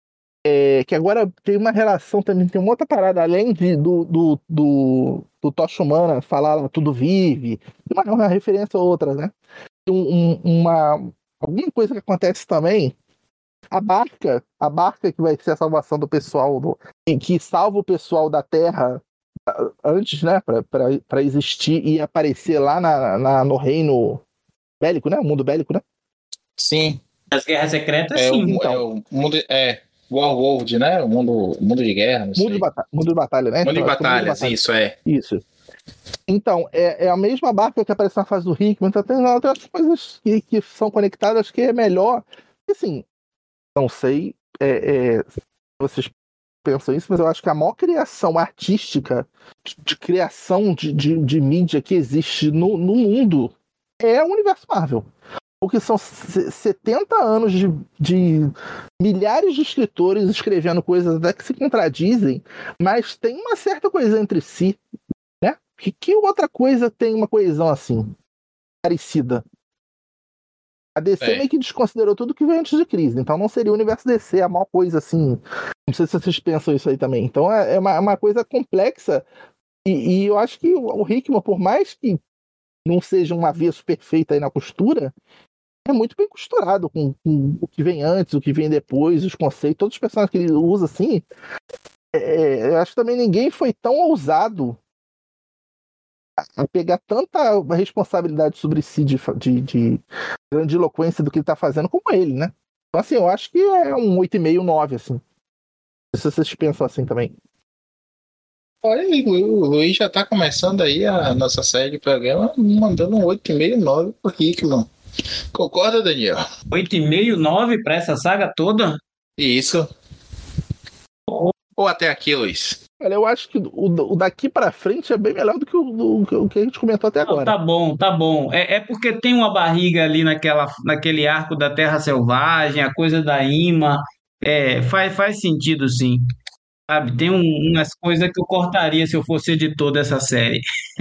é, que agora tem uma relação também, tem uma outra parada, além de, do, do, do, do Tocha Humana falar lá, tudo vive, uma, uma referência ou outra, né? Um, uma, alguma coisa que acontece também, a barca, a barca que vai ser a salvação do pessoal, do, que salva o pessoal da Terra antes, né, para existir e aparecer lá na, na, no reino bélico, né, o mundo bélico, né? Sim. As Guerras Secretas, É, sim. o, Então. é o mundo. É. Warworld, né? O mundo, o mundo de guerra. Não mundo, sei. de batalha, mundo de batalha, né? Mundo de Então, batalhas, mundo de batalha. isso é. Isso. Então, é, é a mesma barca que aparece na fase do Hickman, então tem outras coisas que, que são conectadas que é melhor. Assim, não sei é, é, se vocês pensam isso, mas eu acho que a maior criação artística, de, de criação de, de, de mídia que existe no, no mundo é o universo Marvel. Porque são setenta anos de, de milhares de escritores escrevendo coisas até que se contradizem, mas tem uma certa coisa entre si, né? Que, que outra coisa tem uma coesão assim, parecida? A D C é. meio que desconsiderou tudo que veio antes de Crise, então não seria o universo D C a maior coisa assim. Não sei se vocês pensam isso aí também. Então é, é uma, uma coisa complexa, e, e eu acho que o, o Hickman, por mais que não seja um avesso perfeito aí na costura, é muito bem costurado com, com o que vem antes, o que vem depois, os conceitos, todos os personagens que ele usa, assim. É, eu acho que também ninguém foi tão ousado a, a pegar tanta responsabilidade sobre si de, de, de grandiloquência do que ele tá fazendo como ele, né? Então, assim, eu acho que é um oito vírgula cinco, nove, assim. Se vocês pensam assim também. Olha aí, o Luiz já tá começando aí a nossa série de programa mandando um oito vírgula cinco, nove pro Hickman. Concorda, Daniel? oito vírgula cinco, nove para essa saga toda? Isso. Oh. Ou até aqui, Luiz? Olha, eu acho que o, o daqui pra frente é bem melhor do que o, do, o que a gente comentou até agora. Não, tá bom, tá bom. É, é porque tem uma barriga ali naquela, naquele arco da Terra Selvagem, a coisa da imã. É, faz, faz sentido, sim. Sabe, tem um, umas coisas que eu cortaria se eu fosse editor dessa série.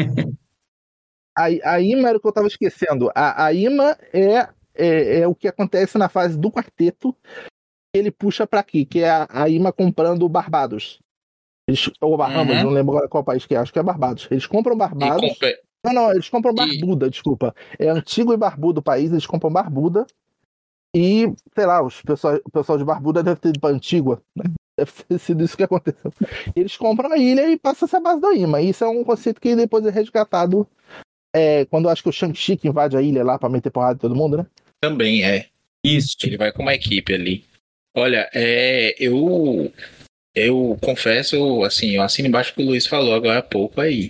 A, a imã era o que eu tava esquecendo. A, a imã é, é, é o que acontece na fase do quarteto, que ele puxa pra aqui, que é a, a imã comprando o Barbados. Eles, ou Bahamas, uhum. Não lembro agora qual país que é, acho que é Barbados. Eles compram Barbados. Compre... Não, não, eles compram Barbuda, e... desculpa. É antigo e Barbuda o país, eles compram Barbuda. E, sei lá, os pessoal, o pessoal de Barbuda deve ter ido pra Antígua, né? Deve ter sido isso que aconteceu. Eles compram a ilha e passam a ser a base da imã. Isso é um conceito que depois é resgatado é, quando acho que o Shang-Chi que invade a ilha lá pra meter porrada em todo mundo, né? Também é. Isso. Ele vai com uma equipe ali. Olha, é, eu, eu confesso, assim, eu assino embaixo que o Luiz falou agora há pouco aí,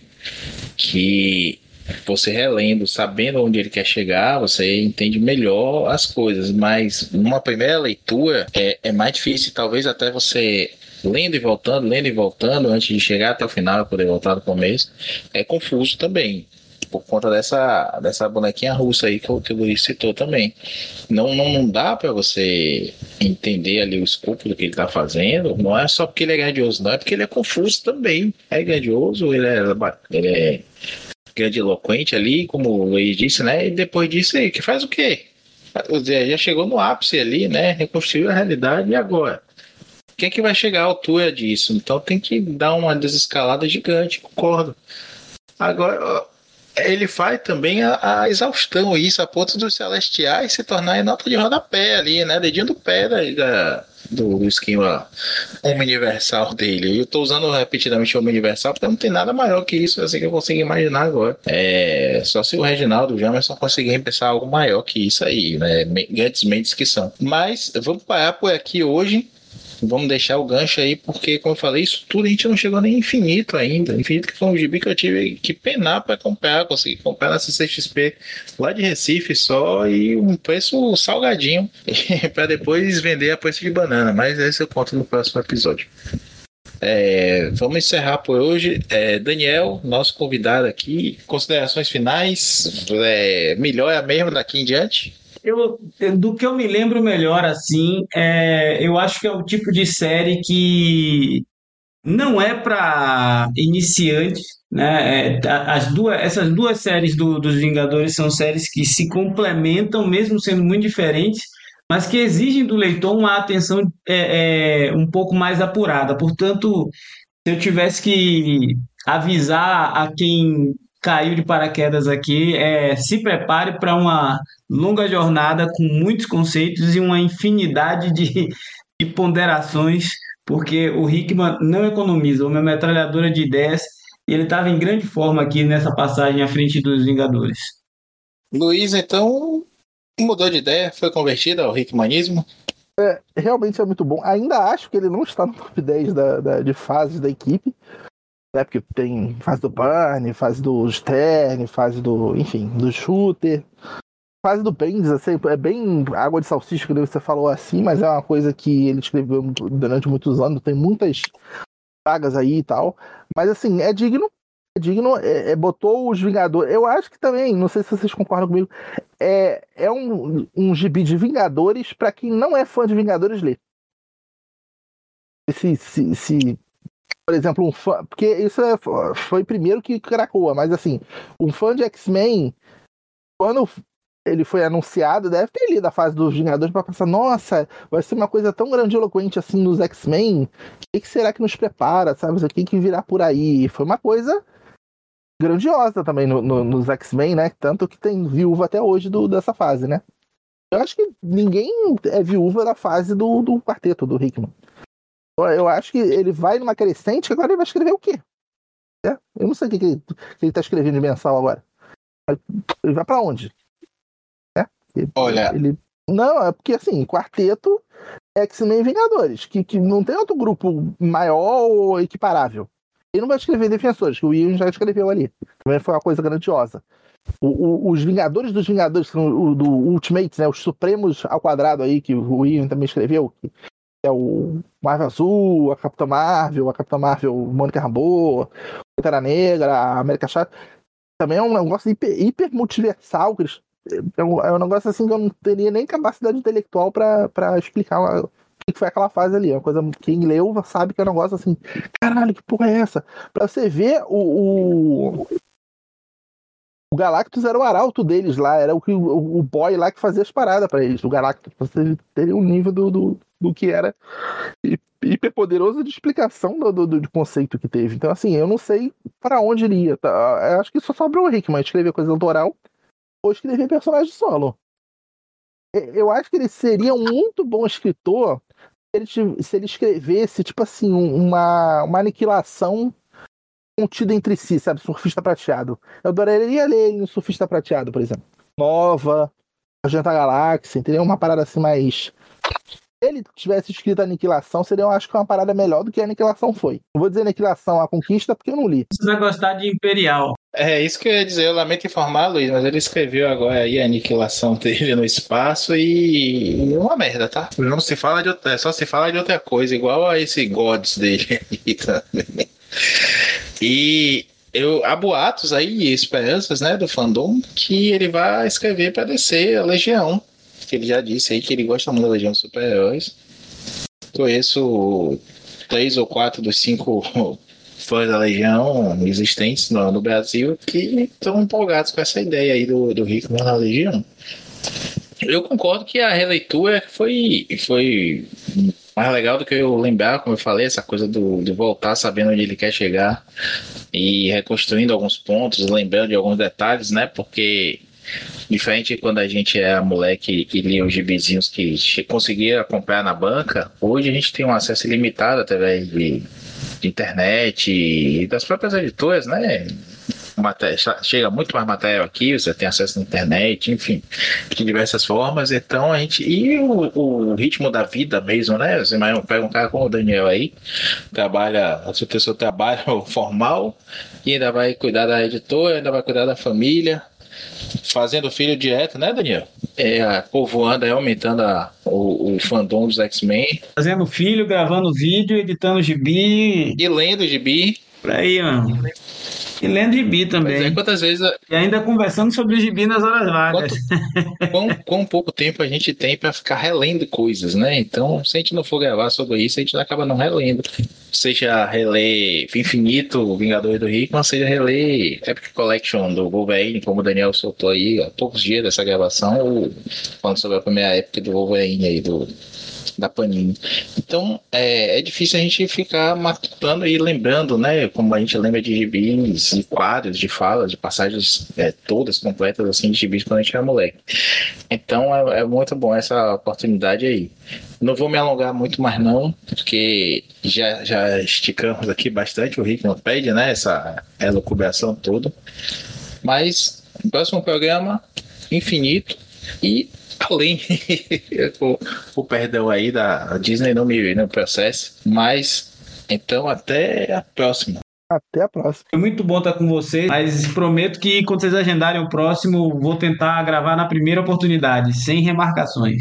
que você relendo, sabendo onde ele quer chegar, você entende melhor as coisas, mas numa primeira leitura é, é mais difícil, talvez até você lendo e voltando, lendo e voltando, antes de chegar até o final e poder voltar do começo, é confuso também. Por conta dessa, dessa bonequinha russa aí que o, que o Luiz citou também. Não, não, não dá para você entender ali o escopo do que ele tá fazendo. Não é só porque ele é grandioso, não. É porque ele é confuso também. É grandioso, ele é, ele é grandiloquente ali, como o Luiz disse, né? E depois disso aí, que faz o quê? Já chegou no ápice ali, né? Reconstruiu a realidade e agora? Quem é que vai chegar à altura disso? Então tem que dar uma desescalada gigante, concordo. Agora... ele faz também a, a exaustão, isso, a ponto dos celestiais se tornarem nota de rodapé ali, né? Dedinho do pé da, da, do, do esquema universal dele. Eu tô usando repetidamente o universal porque não tem nada maior que isso, assim, que eu consigo imaginar agora. É, só se o Reginaldo e o Jamerson conseguirem pensar algo maior que isso aí, né? Grandes mentes que são. Mas vamos parar por aqui hoje. Vamos deixar o gancho aí, porque, como eu falei, isso tudo a gente não chegou nem infinito ainda. Infinito que foi um gibi que eu tive que penar para comprar, consegui comprar na C C X P lá de Recife só, e um preço salgadinho, para depois vender a preço de banana. Mas esse eu conto no próximo episódio. É, vamos encerrar por hoje. É, Daniel, nosso convidado aqui, considerações finais, é, melhora mesmo daqui em diante? Eu, do que eu me lembro melhor, assim, é, eu acho que é o tipo de série que não é para iniciantes, né? É, as duas, essas duas séries do- dos Vingadores são séries que se complementam, mesmo sendo muito diferentes, mas que exigem do leitor uma atenção é, é, um pouco mais apurada. Portanto, se eu tivesse que avisar a quem caiu de paraquedas aqui, é, se prepare para uma longa jornada com muitos conceitos e uma infinidade de, de ponderações, porque o Hickman não economiza, uma metralhadora de ideias, e ele estava em grande forma aqui nessa passagem à frente dos Vingadores. Luiz, então, mudou de ideia, foi convertido ao Hickmanismo. Realmente é muito bom. Ainda acho que ele não está no top dez da, da- de fases da equipe, né? Porque tem fase do Burn, fase do Stern, fase do, enfim, do Shooter, fase do Bendis, assim, é bem água de salsicha que você falou assim, mas é uma coisa que ele escreveu durante muitos anos, tem muitas sagas aí e tal. Mas assim, é digno, é digno, é, é- botou os Vingadores. Eu acho que também, não sei se vocês concordam comigo, é, é um, um gibi de Vingadores pra quem não é fã de Vingadores ler. Se, se, se, por exemplo, um fã. Porque isso é- foi primeiro que Krakoa, mas assim, um fã de X-Men, quando ele foi anunciado, deve ter lido a fase dos Vingadores pra pensar: nossa, vai ser uma coisa tão grandiloquente assim nos X-Men. O que, que será que nos prepara? Sabe? O que, que virá por aí? Foi uma coisa grandiosa também no- no- nos X-Men, né? Tanto que tem viúva até hoje do- dessa fase, né? Eu acho que ninguém é viúva da fase do, do quarteto do Hickman. Eu eu acho que ele vai numa crescente, que agora ele vai escrever o quê? É? Eu não sei o que, que ele, que ele tá escrevendo de mensal agora. Ele vai pra onde? É? Ele, Olha. ele- Não, é porque assim, quarteto, X-Men e Vingadores, que, que não tem outro grupo maior ou equiparável. Ele não vai escrever Defensores, que o Ian já escreveu ali. Também foi uma coisa grandiosa. O- o- os Vingadores dos Vingadores, que são o do Ultimates, né? Os Supremos ao quadrado aí, que o Ian também escreveu, que é o Marvel Azul, a Capitã Marvel, a Capitã Marvel Mônica Rambeau, a Pantera Negra, a América Chata. Também é um negócio hiper, hiper multiversal. Que eles- é, um, é um negócio assim que eu não teria nem capacidade intelectual pra, pra explicar uma- o que que foi aquela fase ali. É uma coisa que quem leu sabe que é um negócio assim, caralho, que porra é essa? Pra você ver o, o, o Galactus era o arauto deles lá, era o, que- o, o boy lá que fazia as paradas pra eles, o Galactus, pra você ter um nível do, do, do que era hi- hiper poderoso de explicação do, do, do conceito que teve. Então, assim, eu não sei pra onde ele ia. Tá? Eu acho que só sobrou o Hickman escrever coisa autoral ou escrever personagem solo. E- Eu acho que ele seria um muito bom escritor se ele, tiv- se ele escrevesse, tipo assim, um- uma, uma aniquilação contida entre si, sabe? Surfista prateado. Eu adoraria ler ele no Surfista Prateado, por exemplo. Nova, Agente da Galáxia, entendeu? Uma parada assim mais. Se ele tivesse escrito Aniquilação, seria, eu acho que uma parada melhor do que a Aniquilação foi. Não vou dizer Aniquilação, a Conquista, porque eu não li. Você vai gostar de Imperial. É isso que eu ia dizer, eu lamento informar, Luiz, mas ele escreveu agora aí a aniquilação dele no espaço e uma merda, tá? Não se fala de outra, só se fala de outra coisa, igual a esse Gods dele aí também. E eu, há boatos aí, e esperanças, né, do fandom, que ele vai escrever para descer a Legião. Que ele já disse aí que ele gosta muito da Legião dos Super-Heróis. Conheço três ou quatro dos cinco fãs da Legião existentes no, no Brasil que estão empolgados com essa ideia aí do, do Hickman na Legião. Eu concordo que a releitura foi, foi mais legal do que eu lembrar, como eu falei, essa coisa do, de voltar sabendo onde ele quer chegar e reconstruindo alguns pontos, lembrando de alguns detalhes, né? Porque diferente de quando a gente era moleque e lia os gibizinhos que conseguia comprar na banca, hoje a gente tem um acesso ilimitado através de, de internet e das próprias editoras, né? Matéria, chega muito mais matéria aqui, você tem acesso na internet, enfim, de diversas formas. Então a gente. E o, o ritmo da vida mesmo, né? Você pega um cara como o Daniel aí, trabalha, você tem seu trabalho formal e ainda vai cuidar da editora, ainda vai cuidar da família, fazendo filho direto, né, Daniel? É, povoando aí, aumentando a, o, o fandom dos X-Men. Fazendo filho, gravando vídeo, editando gibi. E lendo gibi. Por aí, mano. E lendo gibi também. Pois é, quantas vezes. E ainda conversando sobre gibi nas horas vagas. Quanto, quão, quão pouco tempo a gente tem para ficar relendo coisas, né? Então, se a gente não for gravar sobre isso, a gente acaba não relendo. Seja reler Infinito, Vingadores do Hickman, seja reler Epic Collection do Wolverine, como o Daniel soltou aí há poucos dias dessa gravação, ou falando sobre a primeira Epic do Wolverine aí, do, da Panini. Então, é, é difícil a gente ficar matutando e lembrando, né? Como a gente lembra de gibis e quadros de falas, de passagens é, todas completas assim de gibis quando a gente era moleque. Então, é, é muito bom essa oportunidade aí. Não vou me alongar muito mais não, porque já, já esticamos aqui bastante o Hickman pede, né? Essa elucubração toda. Mas, próximo programa, Infinito e além, o, o perdão aí da Disney não me, não processe, mas então até a próxima. Até a próxima. Foi muito bom estar com vocês, mas prometo que quando vocês agendarem o próximo, vou tentar gravar na primeira oportunidade, sem remarcações.